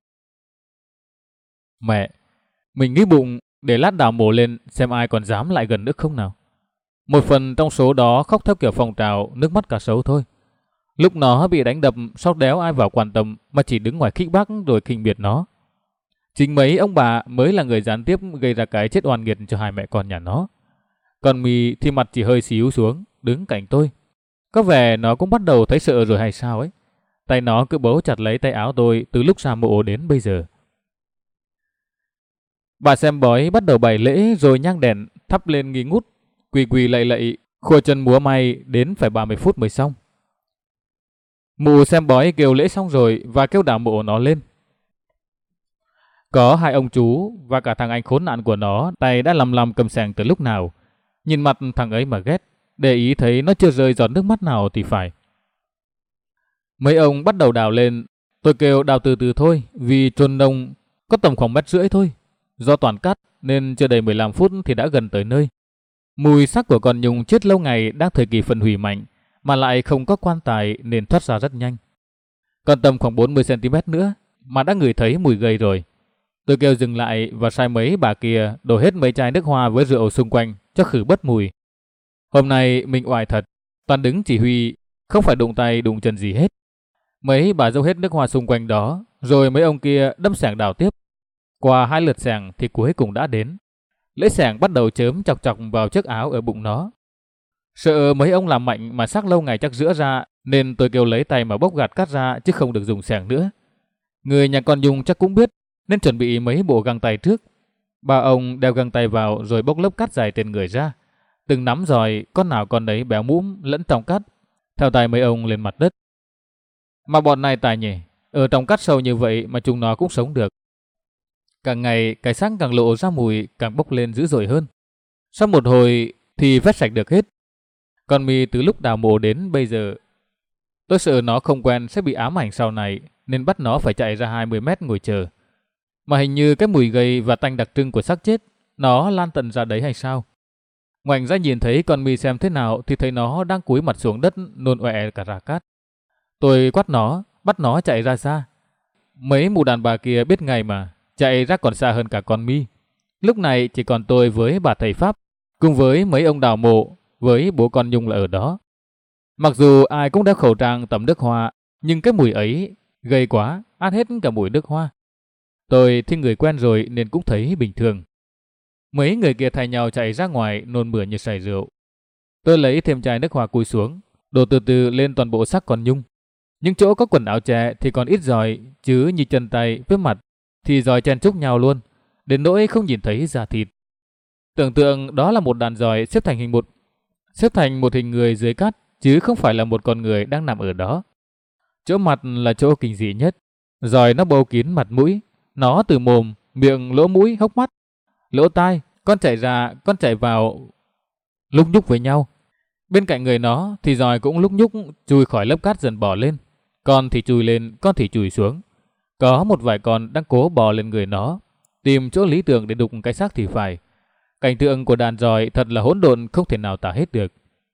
Mẹ, mình nghĩ bụng để lát đào mộ lên xem ai còn dám lại gần nữa không nào. Một phần trong số đó khóc theo kiểu phong trào nước mắt cá sấu thôi. Lúc nó bị đánh đập sao đéo ai vào quan tâm mà chỉ đứng ngoài khích bác rồi khinh biệt nó. Chính mấy ông bà mới là người gián tiếp gây ra cái chết oan nghiệt cho hai mẹ con nhà nó. Còn Mì thì mặt chỉ hơi xíu xuống, đứng cạnh tôi. Có vẻ nó cũng bắt đầu thấy sợ rồi hay sao ấy. Tay nó cứ bấu chặt lấy tay áo tôi từ lúc ra mộ đến bây giờ. Bà xem bói bắt đầu bày lễ rồi nhang đèn thắp lên nghi ngút, quỳ quỳ lạy lạy, khua chân múa may đến phải ba mươi phút mới xong. Mụ xem bói kêu lễ xong rồi và kêu đào mộ nó lên. Có hai ông chú và cả thằng anh khốn nạn của nó tay đã lầm lầm cầm sàng từ lúc nào. Nhìn mặt thằng ấy mà ghét, để ý thấy nó chưa rơi giọt nước mắt nào thì phải. Mấy ông bắt đầu đào lên, tôi kêu đào từ từ thôi vì chôn nông có tầm khoảng mét rưỡi thôi. Do toàn cát nên chưa đầy mười lăm phút thì đã gần tới nơi. Mùi xác của con Nhung chết lâu ngày đang thời kỳ phân hủy mạnh mà lại không có quan tài nên thoát ra rất nhanh. Còn tầm khoảng bốn mươi xăng ti mét nữa mà đã ngửi thấy mùi gây rồi. Tôi kêu dừng lại và sai mấy bà kia đổ hết mấy chai nước hoa với rượu xung quanh cho khử bớt mùi. Hôm nay mình oải thật, toàn đứng chỉ huy, không phải đụng tay đụng chân gì hết. Mấy bà dâu hết nước hoa xung quanh đó, rồi mấy ông kia đâm sảng đào tiếp. Qua hai lượt sảng thì cuối cùng đã đến. Lưỡi sảng bắt đầu chớm chọc chọc vào chiếc áo ở bụng nó. Sợ mấy ông làm mạnh mà xác lâu ngày chắc rữa ra, nên tôi kêu lấy tay mà bốc gạt cát ra chứ không được dùng sảng nữa. Người nhà con Nhung chắc cũng biết, nên chuẩn bị mấy bộ găng tay trước. Ba ông đeo găng tay vào rồi bốc lớp cát dài trên người ra. Từng nắm giỏi, con nào con đấy béo mũm lẫn trong cát. Theo tay mấy ông lên mặt đất. Mà bọn này tài nhỉ, ở trong cát sâu như vậy mà chúng nó cũng sống được. Càng ngày cái xác càng lộ ra mùi càng bốc lên dữ dội hơn. Sau một hồi thì vét sạch được hết. Còn Mì từ lúc đào mộ đến bây giờ, tôi sợ nó không quen sẽ bị ám ảnh sau này nên bắt nó phải chạy ra hai mươi mét ngồi chờ. Mà hình như cái mùi gây và tanh đặc trưng của xác chết nó lan tận ra đấy hay sao? Ngoảnh ra nhìn thấy con Mì xem thế nào thì thấy nó đang cúi mặt xuống đất nôn ọe cả rả cát. Tôi quát nó, bắt nó chạy ra xa. Mấy mụ đàn bà kia biết ngay mà, chạy ra còn xa hơn cả con Mi. Lúc này chỉ còn tôi với bà thầy Pháp, cùng với mấy ông đào mộ, với bố con Nhung là ở đó. Mặc dù ai cũng đeo khẩu trang tẩm nước hoa, nhưng cái mùi ấy gây quá, át hết cả mùi nước hoa. Tôi thì người quen rồi nên cũng thấy bình thường. Mấy người kia thay nhau chạy ra ngoài nôn mửa như say rượu. Tôi lấy thêm chai nước hoa cúi xuống, đổ từ từ lên toàn bộ xác con Nhung. Những chỗ có quần áo trẻ thì còn ít giòi, chứ như chân tay với mặt thì giòi chen chúc nhau luôn, đến nỗi không nhìn thấy da thịt. Tưởng tượng đó là một đàn giòi xếp thành hình một xếp thành một hình người dưới cát, chứ không phải là một con người đang nằm ở đó. Chỗ mặt là chỗ kinh dị nhất. Giòi nó bâu kín mặt mũi, nó từ mồm, miệng, lỗ mũi, hốc mắt, lỗ tai, con chạy ra, con chạy vào, lúc nhúc với nhau. Bên cạnh người nó thì giòi cũng lúc nhúc chui khỏi lớp cát dần bò lên. Con thì chui lên, con thì chui xuống. Có một vài con đang cố bò lên người nó, tìm chỗ lý tưởng để đụng cái xác thì phải. Cảnh tượng của đàn giòi thật là hỗn độn không thể nào tả hết được.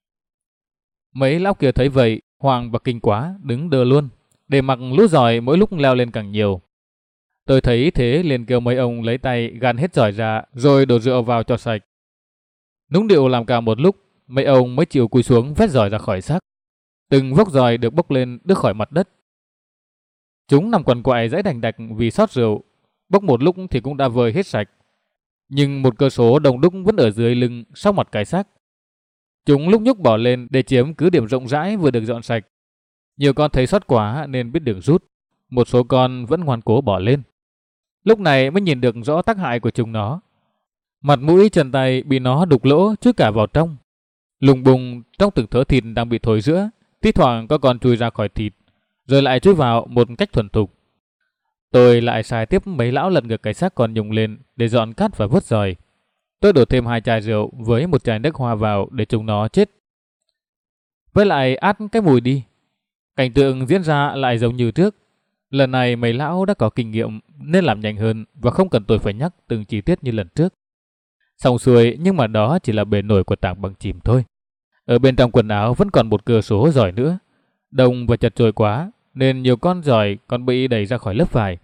Mấy lão kia thấy vậy, hoang và kinh quá, đứng đơ luôn, để mặc lũ giòi mỗi lúc leo lên càng nhiều. Tôi thấy thế liền kêu mấy ông lấy tay gạn hết giòi ra, rồi đổ rượu vào cho sạch. Nũng điệu làm cả một lúc, mấy ông mới chịu cúi xuống vét giòi ra khỏi xác. Từng vốc giòi được bốc lên đứt khỏi mặt đất. Chúng nằm quằn quại dãy đành đạch vì sót rượu, bốc một lúc thì cũng đã vơi hết sạch. Nhưng một cơ số đông đúc vẫn ở dưới lưng sau mặt cái xác. Chúng lúc nhúc bỏ lên để chiếm cứ điểm rộng rãi vừa được dọn sạch. Nhiều con thấy sót quá nên biết đường rút. Một số con vẫn ngoan cố bỏ lên. Lúc này mới nhìn được rõ tác hại của chúng nó. Mặt mũi chân tay bị nó đục lỗ chui cả vào trong. Lùng bùng trong từng thớ thịt đang bị thối rữa. Thi thoảng có con chui ra khỏi thịt, rồi lại chui vào một cách thuần thục. Tôi lại xài tiếp mấy lão lật ngược cái xác con Nhung lên để dọn cát và vớt giòi. Tôi đổ thêm hai chai rượu với một chai nước hoa vào để chúng nó chết. Với lại át cái mùi đi. Cảnh tượng diễn ra lại giống như trước. Lần này mấy lão đã có kinh nghiệm nên làm nhanh hơn và không cần tôi phải nhắc từng chi tiết như lần trước. Xong xuôi, nhưng mà đó chỉ là bề nổi của tảng băng chìm thôi. Ở bên trong quần áo vẫn còn một cửa số giỏi nữa. Đông và chật chội quá nên nhiều con giỏi còn bị đẩy ra khỏi lớp vải.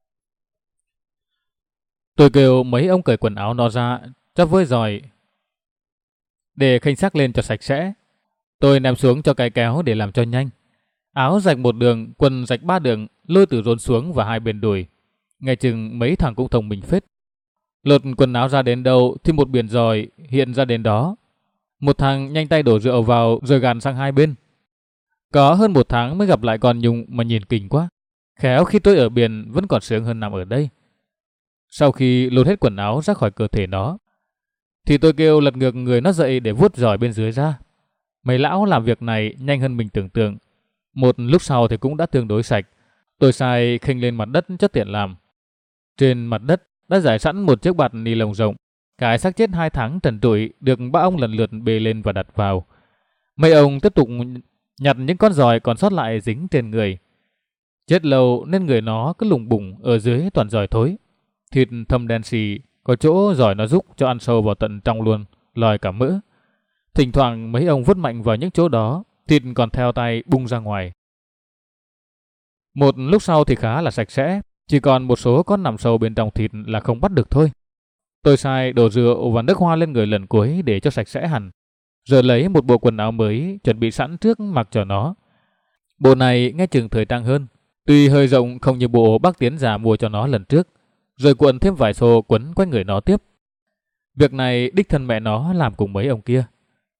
Tôi kêu mấy ông cởi quần áo nó ra cho với giỏi để khênh xác lên cho sạch sẽ. Tôi ném xuống cho cái kéo để làm cho nhanh. Áo rạch một đường, quần rạch ba đường, lôi từ rốn xuống và hai bên đùi. Nghe chừng mấy thằng cũng thông minh phết. Lột quần áo ra đến đâu thì một biển giỏi hiện ra đến đó. Một thằng nhanh tay đổ rượu vào rồi gàn sang hai bên. Có hơn một tháng mới gặp lại con Nhung mà nhìn kinh quá. Khéo khi tôi ở biển vẫn còn sướng hơn nằm ở đây. Sau khi lột hết quần áo ra khỏi cơ thể nó, thì tôi kêu lật ngược người nó dậy để vuốt giỏi bên dưới ra. Mấy lão làm việc này nhanh hơn mình tưởng tượng. Một lúc sau thì cũng đã tương đối sạch. Tôi sai khênh lên mặt đất cho tiện làm. Trên mặt đất đã rải sẵn một chiếc bạt ni lông rộng. Cái xác chết hai tháng trần trụi được ba ông lần lượt bê lên và đặt vào. Mấy ông tiếp tục nhặt những con giỏi còn sót lại dính trên người. Chết lâu nên người nó cứ lùng bùng, ở dưới toàn giỏi thối. Thịt thâm đen xì, có chỗ giỏi nó rúc cho ăn sâu vào tận trong luôn, lòi cả mỡ. Thỉnh thoảng mấy ông vứt mạnh vào những chỗ đó, thịt còn theo tay bung ra ngoài. Một lúc sau thì khá là sạch sẽ, chỉ còn một số con nằm sâu bên trong thịt là không bắt được thôi. Tôi sai đổ rượu và nước hoa lên người lần cuối để cho sạch sẽ hẳn, rồi lấy một bộ quần áo mới chuẩn bị sẵn trước mặc cho nó. Bộ này nghe chừng thời trang hơn, tuy hơi rộng không như bộ bác Tiến già mua cho nó lần trước, rồi cuộn thêm vài xô quấn quanh người nó tiếp. Việc này đích thân mẹ nó làm cùng mấy ông kia.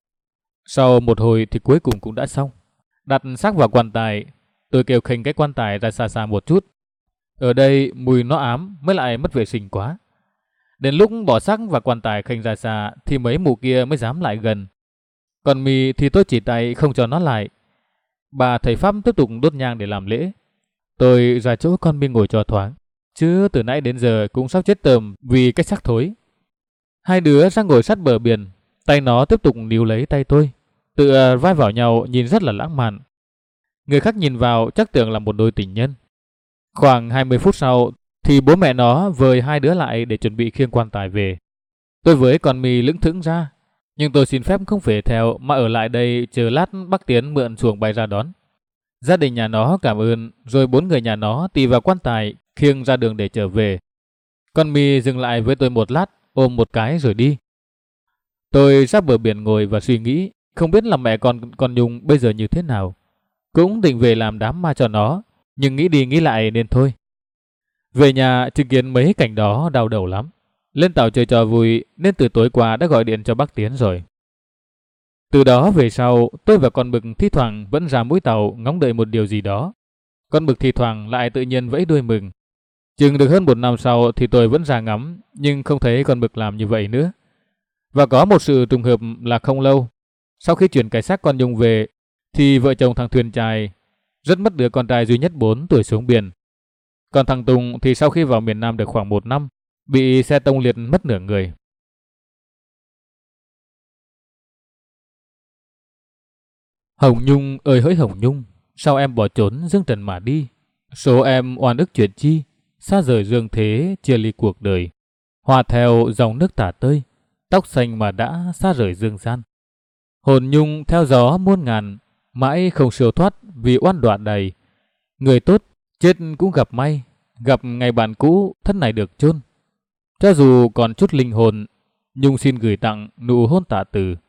Sau một hồi thì cuối cùng cũng đã xong. Đặt xác vào quan tài, tôi kêu khênh cái quan tài ra xa xa một chút. Ở đây mùi nó ám mới lại mất vệ sinh quá. Đến lúc bỏ xác và quan tài khênh ra xa thì mấy mụ kia mới dám lại gần. Còn mì thì tôi chỉ tay không cho nó lại. Bà thầy Pháp tiếp tục đốt nhang để làm lễ. Tôi ra chỗ con mi ngồi cho thoáng, chứ từ nãy đến giờ cũng sắp chết tờm vì cái xác thối. Hai đứa sang ngồi sát bờ biển, tay nó tiếp tục níu lấy tay tôi, tựa vai vào nhau nhìn rất là lãng mạn. Người khác nhìn vào chắc tưởng là một đôi tình nhân. Khoảng hai mươi phút sau thì bố mẹ nó vời hai đứa lại để chuẩn bị khiêng quan tài về. Tôi với con mì lững thững ra, nhưng tôi xin phép không về theo mà ở lại đây chờ lát bác Tiến mượn xuồng bay ra đón. Gia đình nhà nó cảm ơn, rồi bốn người nhà nó tì vào quan tài khiêng ra đường để trở về. Con mì dừng lại với tôi một lát, ôm một cái rồi đi. Tôi ra bờ biển ngồi và suy nghĩ, không biết là mẹ con con Nhung bây giờ như thế nào. Cũng định về làm đám ma cho nó, nhưng nghĩ đi nghĩ lại nên thôi. Về nhà chứng kiến mấy cảnh đó đau đầu lắm. Lên tàu chơi trò vui nên từ tối qua đã gọi điện cho bác Tiến rồi. Từ đó về sau, tôi và con Mực thi thoảng vẫn ra mũi tàu ngóng đợi một điều gì đó. Con Mực thi thoảng lại tự nhiên vẫy đuôi mừng. Chừng được hơn một năm sau thì tôi vẫn ra ngắm, nhưng không thấy con Mực làm như vậy nữa. Và có một sự trùng hợp là không lâu, sau khi chuyển cái xác con Nhung về, thì vợ chồng thằng Thuyền Chài rất mất đứa con trai duy nhất bốn tuổi xuống biển. Còn thằng Tùng thì sau khi vào miền Nam được khoảng một năm, bị xe tông liệt mất nửa người. Hồng Nhung ơi hỡi Hồng Nhung, sao em bỏ trốn dương trần mà đi? Số em oan ức chuyện chi, xa rời dương thế chia ly cuộc đời. Hòa theo dòng nước tả tơi, tóc xanh mà đã xa rời dương gian. Hồn Nhung theo gió muôn ngàn, mãi không siêu thoát vì oan đoạn đầy. Người tốt chết cũng gặp may, gặp ngày bạn cũ thân này được chôn. Cho dù còn chút linh hồn, Nhung xin gửi tặng nụ hôn tạ từ.